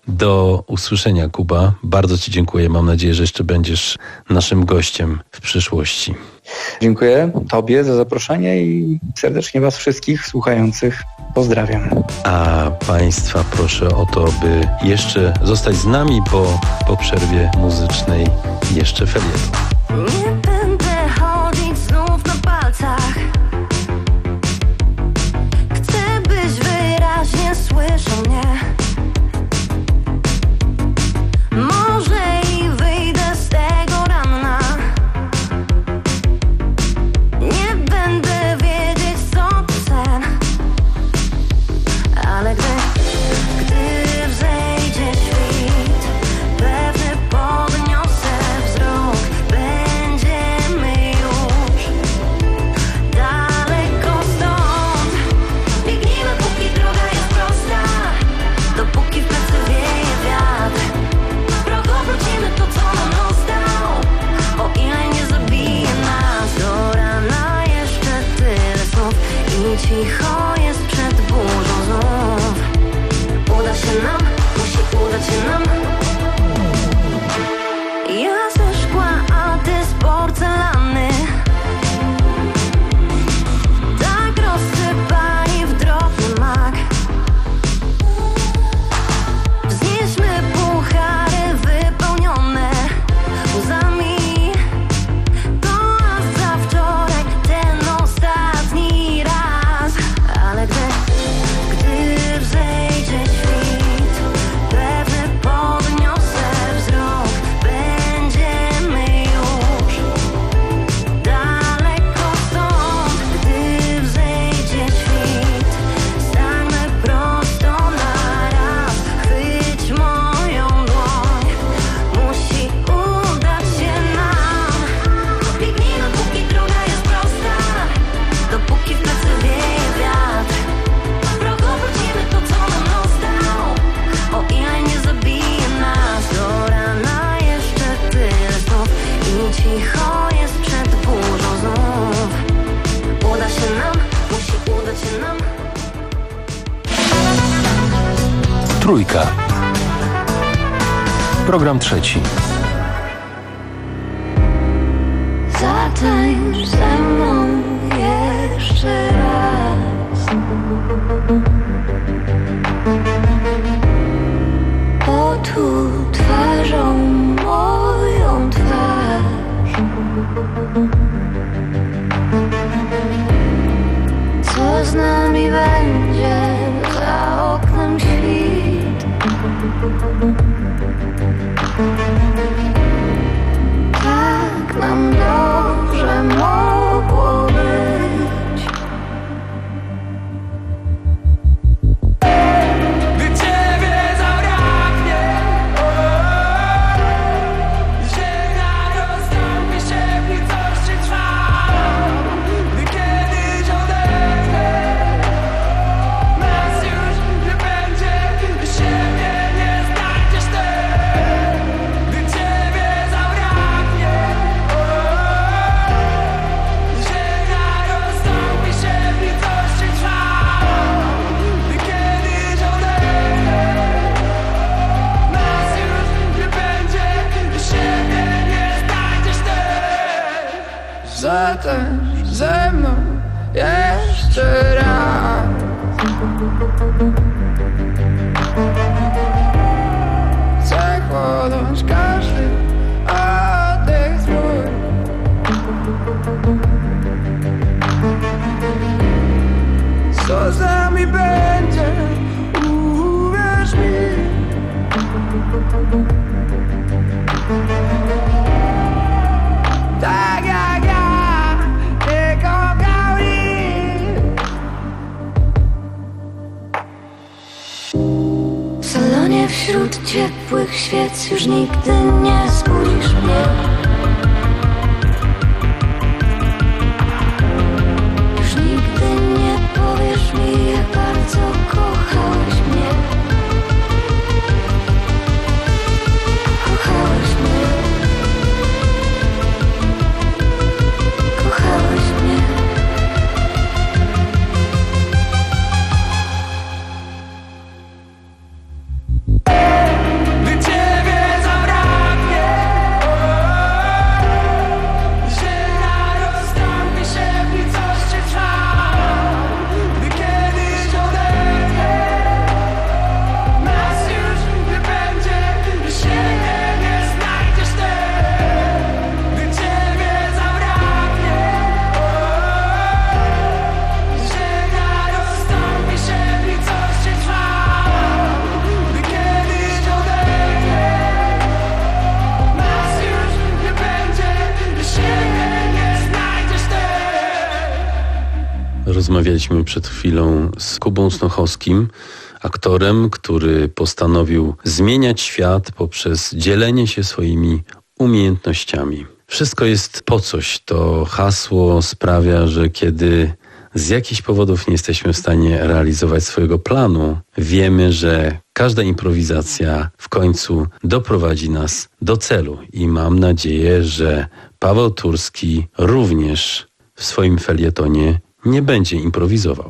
Do usłyszenia, Kuba. Bardzo Ci dziękuję. Mam nadzieję, że jeszcze będziesz naszym gościem w przyszłości. Dziękuję Tobie za zaproszenie i serdecznie Was wszystkich słuchających pozdrawiam. A Państwa proszę o to, by jeszcze zostać z nami po, po przerwie muzycznej jeszcze felieton. Nie będę chodzić znów na palcach. Chcę, byś wyraźnie słyszał mnie. Może i wyjdę z tego ranna. Nie będę wiedzieć, co to sen. Ale gdy, gdy wzejdzie świt, pewnie podniosę wzrok. Będziemy już daleko stąd. Biegnijmy, póki droga jest prosta, dopóki w plecy wieje wiatr. Progo wrócimy to, co nam dostał, o ile nie zabije nas. Do rana jeszcze tyle słów i cicho jest przed burzą znów. Uda się nam, musi udać się nam. Ja ze szkła, a ty z porcelany. Tak rozsypani w drobny mak. Wznieśmy puchary wypełnione łzami. To raz za wczoraj, ten ostatni raz. Ale gdy, gdy wzejdzie świt, pewnie podniosę wzrok. Będziemy już daleko stąd. Gdy wzejdzie świt, stańmy prosto na raz. Chwyć moją dłoń, musi udać się nam. Biegnijmy, póki droga jest prosta, dopóki w plecy wieje wiatr. Progo wrócimy to, co nam dostał, o ile nie zabije nas. Do rana jeszcze tyle słów i cicho jest przed burzą znów. Uda się nam, musi udać się nam. Trójka. Program trzeci. Zatańcz ze mną jeszcze raz. Otul twarzą moją twarz. Co z nami będzie za oknem świt? Tak nam dobrze mogło być. Gdy Ciebie zabraknie, ziemia rozstąpi się, gdy coś się trwa. Gdy kiedyś odetnę, nas już nie będzie, siebie nie znajdziesz też. Gdy Ciebie zabraknie, ziemia rozstąpi się, gdy coś się trwa. Gdy kiedyś odetnę, nas już nie będzie, siebie nie znajdziesz też. Zatańcz ze mną jeszcze raz. Chcę chłonąć każdy oddech twój. Co z nami będzie, uwierz mi. Tak jak ja nie kochał nikt. W salonie wśród ciepłych świec już nigdy nie zbudzisz mnie. Już nigdy nie powiesz mi, jak bardzo kochałeś mnie. Kochałeś mnie. Kochałeś mnie. Rozmawialiśmy przed chwilą z Kubą Snochowskim, aktorem, który postanowił zmieniać świat poprzez dzielenie się swoimi umiejętnościami. Wszystko jest po coś. To hasło sprawia, że kiedy z jakichś powodów nie jesteśmy w stanie realizować swojego planu, wiemy, że każda improwizacja w końcu doprowadzi nas do celu. I mam nadzieję, że Paweł Turski również w swoim felietonie nie będzie improwizował.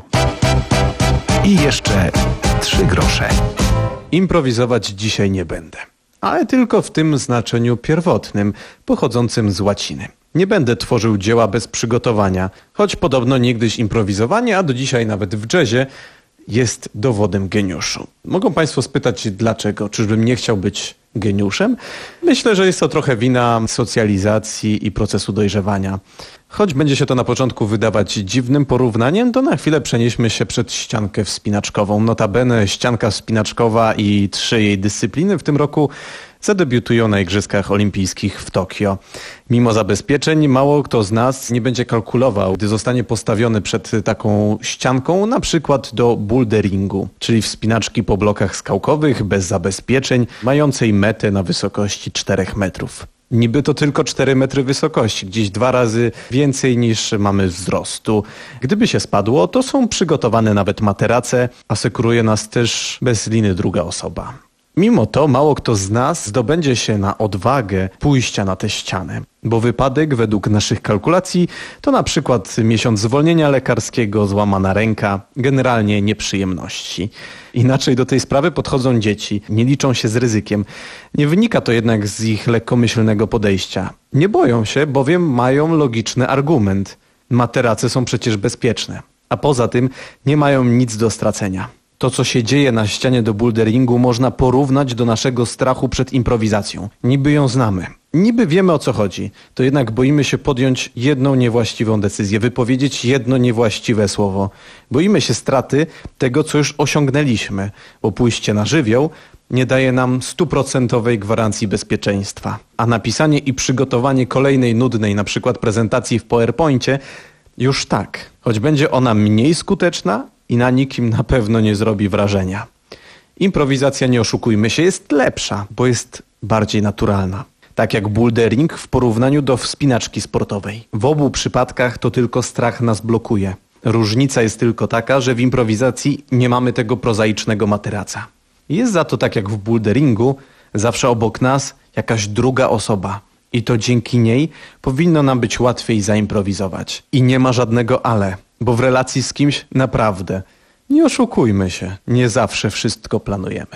I jeszcze trzy grosze. Improwizować dzisiaj nie będę, ale tylko w tym znaczeniu pierwotnym, pochodzącym z łaciny. Nie będę tworzył dzieła bez przygotowania, choć podobno niegdyś improwizowanie, a do dzisiaj nawet w jazzie, jest dowodem geniuszu. Mogą Państwo spytać, dlaczego? Czyżbym nie chciał być geniuszem? Myślę, że jest to trochę wina socjalizacji i procesu dojrzewania. Choć będzie się to na początku wydawać dziwnym porównaniem, to na chwilę przenieśmy się przed ściankę wspinaczkową. Notabene ścianka wspinaczkowa i trzy jej dyscypliny w tym roku zadebiutują na Igrzyskach Olimpijskich w Tokio. Mimo zabezpieczeń mało kto z nas nie będzie kalkulował, gdy zostanie postawiony przed taką ścianką, na przykład do boulderingu, czyli wspinaczki po blokach skałkowych bez zabezpieczeń, mającej metę na wysokości czterech metrów. Niby to tylko cztery metry wysokości, gdzieś dwa razy więcej niż mamy wzrostu. Gdyby się spadło, to są przygotowane nawet materace, asekuruje nas też bez liny druga osoba. Mimo to mało kto z nas zdobędzie się na odwagę pójścia na tę ścianę, bo wypadek według naszych kalkulacji to na przykład miesiąc zwolnienia lekarskiego, złamana ręka, generalnie nieprzyjemności. Inaczej do tej sprawy podchodzą dzieci, nie liczą się z ryzykiem. Nie wynika to jednak z ich lekkomyślnego podejścia. Nie boją się, bowiem mają logiczny argument. Materace są przecież bezpieczne, a poza tym nie mają nic do stracenia. To, co się dzieje na ścianie do boulderingu, można porównać do naszego strachu przed improwizacją. Niby ją znamy. Niby wiemy, o co chodzi. To jednak boimy się podjąć jedną niewłaściwą decyzję, wypowiedzieć jedno niewłaściwe słowo. Boimy się straty tego, co już osiągnęliśmy, bo pójście na żywioł nie daje nam stuprocentowej gwarancji bezpieczeństwa. A napisanie i przygotowanie kolejnej nudnej, na przykład prezentacji w PowerPoincie, już tak. Choć będzie ona mniej skuteczna, i na nikim na pewno nie zrobi wrażenia. Improwizacja, nie oszukujmy się, jest lepsza, bo jest bardziej naturalna. Tak jak bouldering w porównaniu do wspinaczki sportowej. W obu przypadkach to tylko strach nas blokuje. Różnica jest tylko taka, że w improwizacji nie mamy tego prozaicznego materaca. Jest za to, tak jak w boulderingu, zawsze obok nas jakaś druga osoba. I to dzięki niej powinno nam być łatwiej zaimprowizować. I nie ma żadnego ale. Bo w relacji z kimś naprawdę, nie oszukujmy się, nie zawsze wszystko planujemy.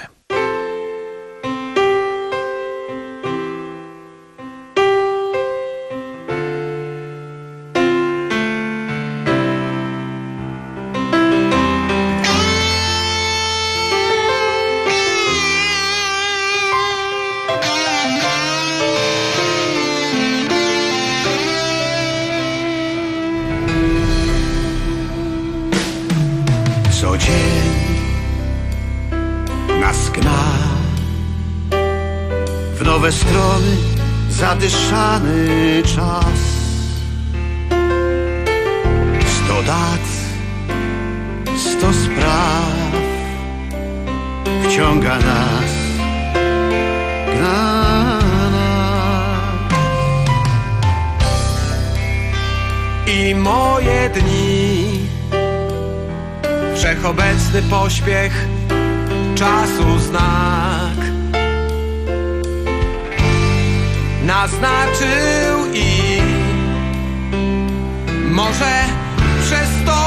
Co dzień nas gna w nowe strony zadyszany czas. Sto dat, sto spraw wciąga nas, gna nas. I moje dni, wszechobecny pośpiech czasu znak naznaczył i może przez to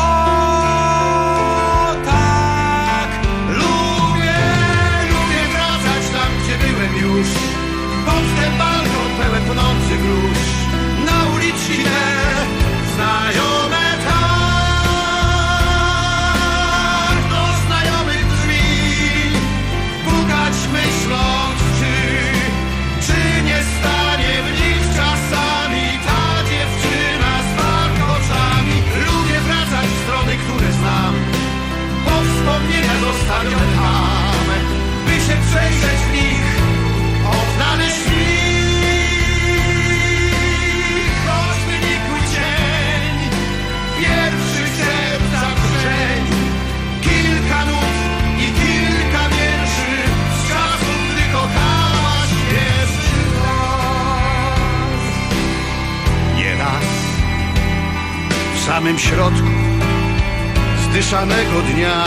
tak lubię, lubię wracać tam, gdzie byłem już, pod ten balkon pełen płonących róż, na uliczki te znajome myśląc, czy, czy nie stanie w nich czasami ta dziewczyna z warkoczami. Lubię wracać w strony, które znam, po wspomnienia zostawione tam, by się przejrzeć w nich, samym środku zdyszanego dnia.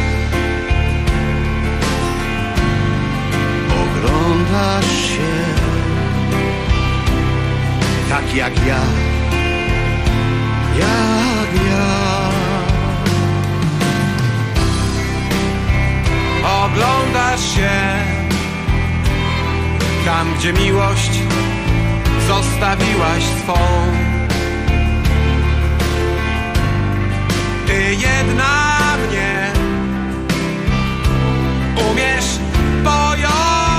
Oglądasz się tak jak ja, jak ja. Oglądasz się tam, gdzie miłość zostawiłaś swą. Ty jedna mnie umiesz pojąć,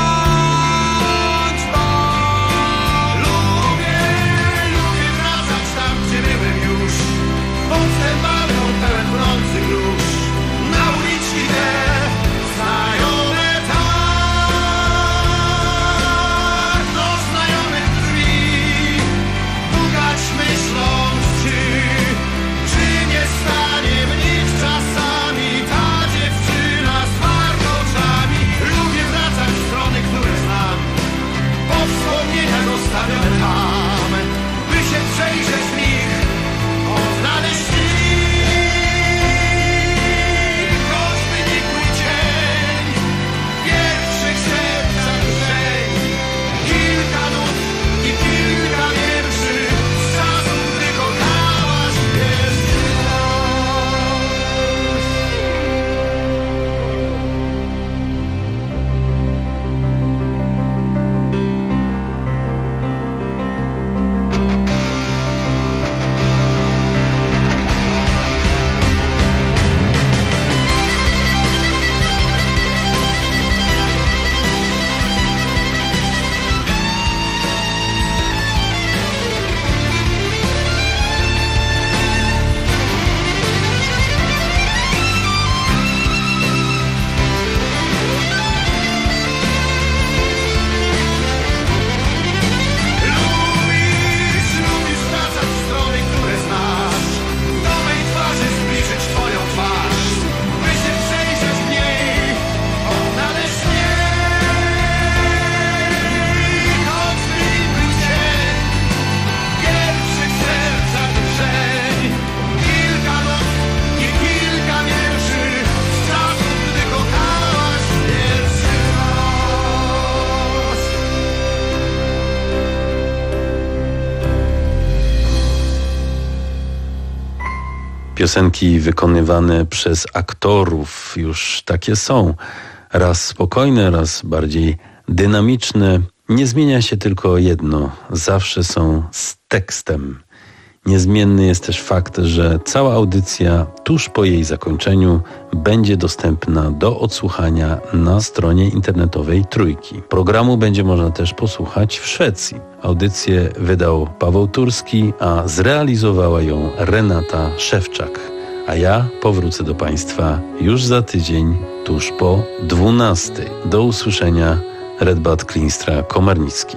bo lubię, lubię wracać tam, gdzie byłem już. Mocem balką pełen płonących róż. Na uliczki te znajome tak, do znajomych drzwi. Pukać myśląc, czy, czy nie stanie w nich czasami ta dziewczyna z warkoczami. Lubię wracać w strony, które znam, po wspomnieniach zostawione tam, by się przejrzeć w nich, odnaleźć ich. Choćby nikły cień pierwszych serca drżeń, kilka nut i kilka wierszy z czasu, gdy kochałaś pierwszy raz. Lubisz, lubisz wracać w strony, które znasz, do mej twarzy zbliżyć twoją twarz, by się przejrzeć w niej, odnaleźć mnie. Choćby nikły cień pierwszych serca drżeń, kilka nut i kilka wierszy z czasu, gdy kochałaś pierwszy raz. Piosenki wykonywane przez aktorów już takie są. Raz spokojne, raz bardziej dynamiczne. Nie zmienia się tylko jedno. Zawsze są z tekstem. Niezmienny jest też fakt, że cała audycja tuż po jej zakończeniu będzie dostępna do odsłuchania na stronie internetowej Trójki. Programu będzie można też posłuchać w Szwecji. Audycję wydał Paweł Turski, a zrealizowała ją Renata Szewczak. A ja powrócę do Państwa już za tydzień, tuż po dwunastej. Do usłyszenia. Redbad Klinstra Komarnicki.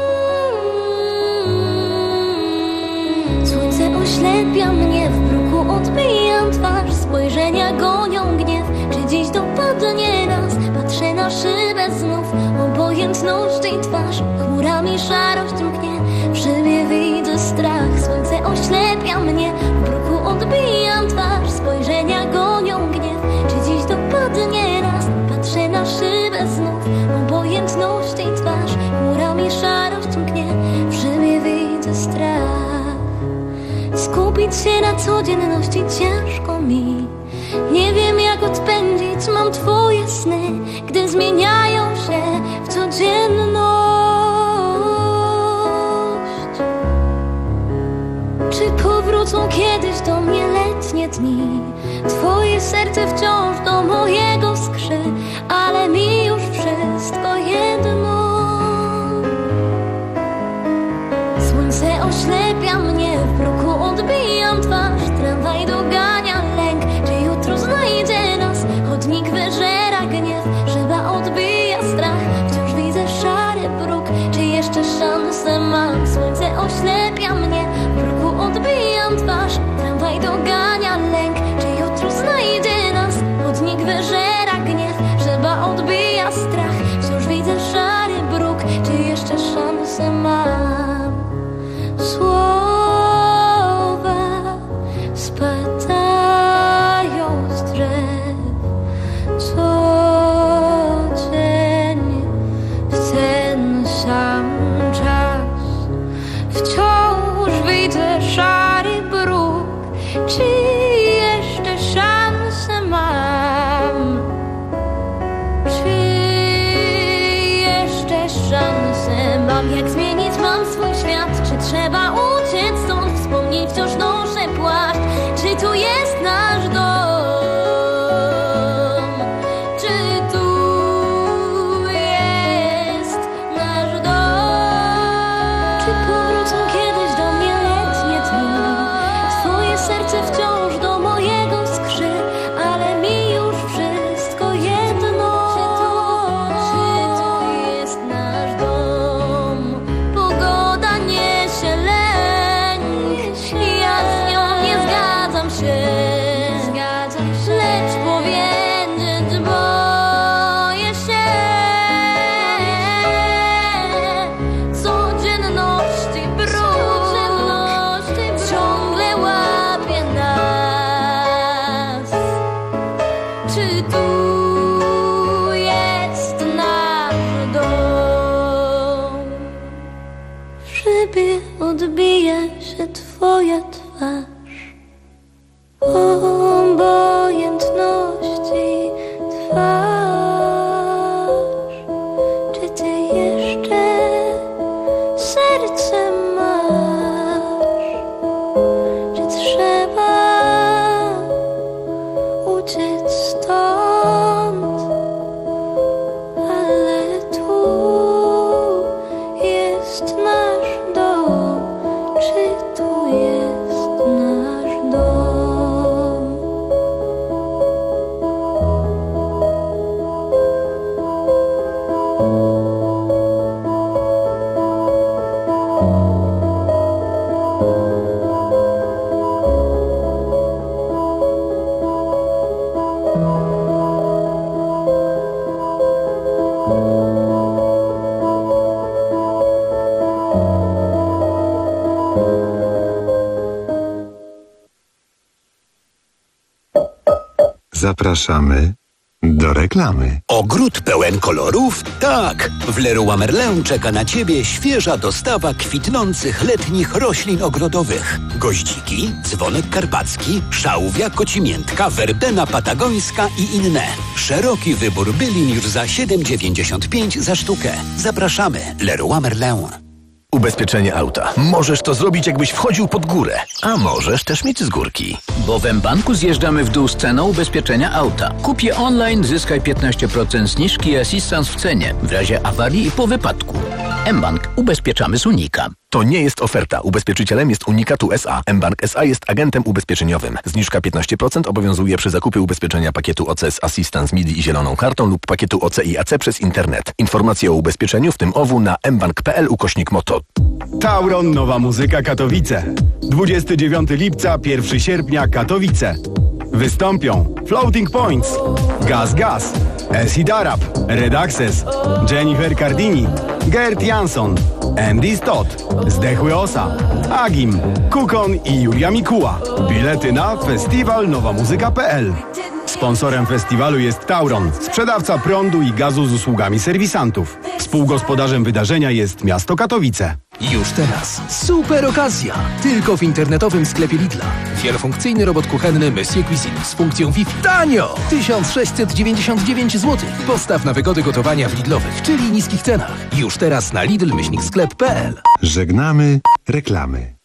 Słońce oślepia mnie, w bruku odbijam twarz. Spojrzenia gonią gniew, czy dziś dopadnie nas? Patrzę na szybę znów, obojętność jej twarz. Chmurami szarość mknie, w szybie widzę strach. Słońce oślepia mnie, w bruku odbijam twarz. Spojrzenia gonią gniew, czy dziś dopadnie nas? Patrzę na szybę znów, obojętność jej twarz. Chmurami szarość mknie, w szybie widzę strach. Skupić się na codzienności ciężko mi. Nie wiem jak odpędzić, mam twoje sny, gdy zmieniają się w codzienność. Czy powrócą kiedyś do mnie letnie dni? Twoje serce wciąż do mojego skrzy, ale mi już wszystko jedno. Słońce oślepia mnie, w bruku odbijam twarz. Tramwaj dogania lęk, czy jutro znajdzie nas? Chodnik wyżera gniew, szyba odbija strach. Wciąż widzę szary bruk, czy jeszcze szansę mam? Słońce oślepia mnie, w bruku odbijam twarz. Tramwaj dogania lęk, czy jutro znajdzie nas? Chodnik wyżera gniew, szyba odbija strach. Wciąż widzę szary bruk, czy jeszcze szansę mam? Słowa mam, jak zmienić mam swój świat. Czy trzeba uciec stąd, wspomnień wciąż noszę płaszcz. Czy tu jest nasz dom? Czy tu jest nasz dom? Czy powrócą kiedyś do mnie letnie dni? Twoje serce wciąż do mojego skrzy, ale mi już wszystko jedno. Czy to jest nasz dom? Pogoda niesie lęk, ja z nią nie zgadzam się, lecz powiedzieć boję się. Codzienności brud ciągle łapie nas. Czy tu jest nasz dom? W szybie odbija się twoja twarz, obojętności twarz. Czy ty jeszcze serce masz? Czy trzeba uciec stąd? Ale tu jest nasz dom. Czy tu jest nasz dom? Zapraszamy do reklamy. Ogród pełen kolorów? Tak! W Leroy Merlin czeka na Ciebie świeża dostawa kwitnących letnich roślin ogrodowych. Goździki, dzwonek karpacki, szałwia, kocimiętka, werbena patagońska i inne. Szeroki wybór bylin już za siedem dziewięćdziesiąt pięć za sztukę. Zapraszamy. Leroy Merlin. Ubezpieczenie auta. Możesz to zrobić, jakbyś wchodził pod górę, a możesz też mieć z górki. Bo w mBanku zjeżdżamy w dół z ceną ubezpieczenia auta. Kup je online, zyskaj piętnaście procent zniżki i asystans w cenie w razie awarii i po wypadku. mBank. Ubezpieczamy z Unika. To nie jest oferta. Ubezpieczycielem jest Unikatu S A. mBank S A jest agentem ubezpieczeniowym. Zniżka piętnaście procent obowiązuje przy zakupie ubezpieczenia pakietu O C z Assistance M I D I i zieloną kartą lub pakietu O C i A C przez internet. Informacje o ubezpieczeniu, w tym O W, na mbank.pl ukośnik moto. Tauron Nowa Muzyka Katowice. dwudziestego dziewiątego lipca, pierwszego sierpnia Katowice. Wystąpią Floating Points, Gaz Gaz, Acid Arab, Red Access, Jennifer Cardini, Gert Jansson, Andy Stott, Zdechły Osa, Agim, Kukon i Julia Mikuła. Bilety na festiwal nowa muzyka kropka p l. Sponsorem festiwalu jest Tauron, sprzedawca prądu i gazu z usługami serwisantów. Współgospodarzem wydarzenia jest miasto Katowice. Już teraz super okazja! Tylko w internetowym sklepie Lidla. Wielofunkcyjny robot kuchenny Monsieur Cuisine z funkcją Wi-Fi. Tanio! tysiąc sześćset dziewięćdziesiąt dziewięć złotych. Postaw na wygody gotowania w Lidlowych, czyli niskich cenach. Już teraz na lidl myślnik sklep kropka p l. Żegnamy reklamy.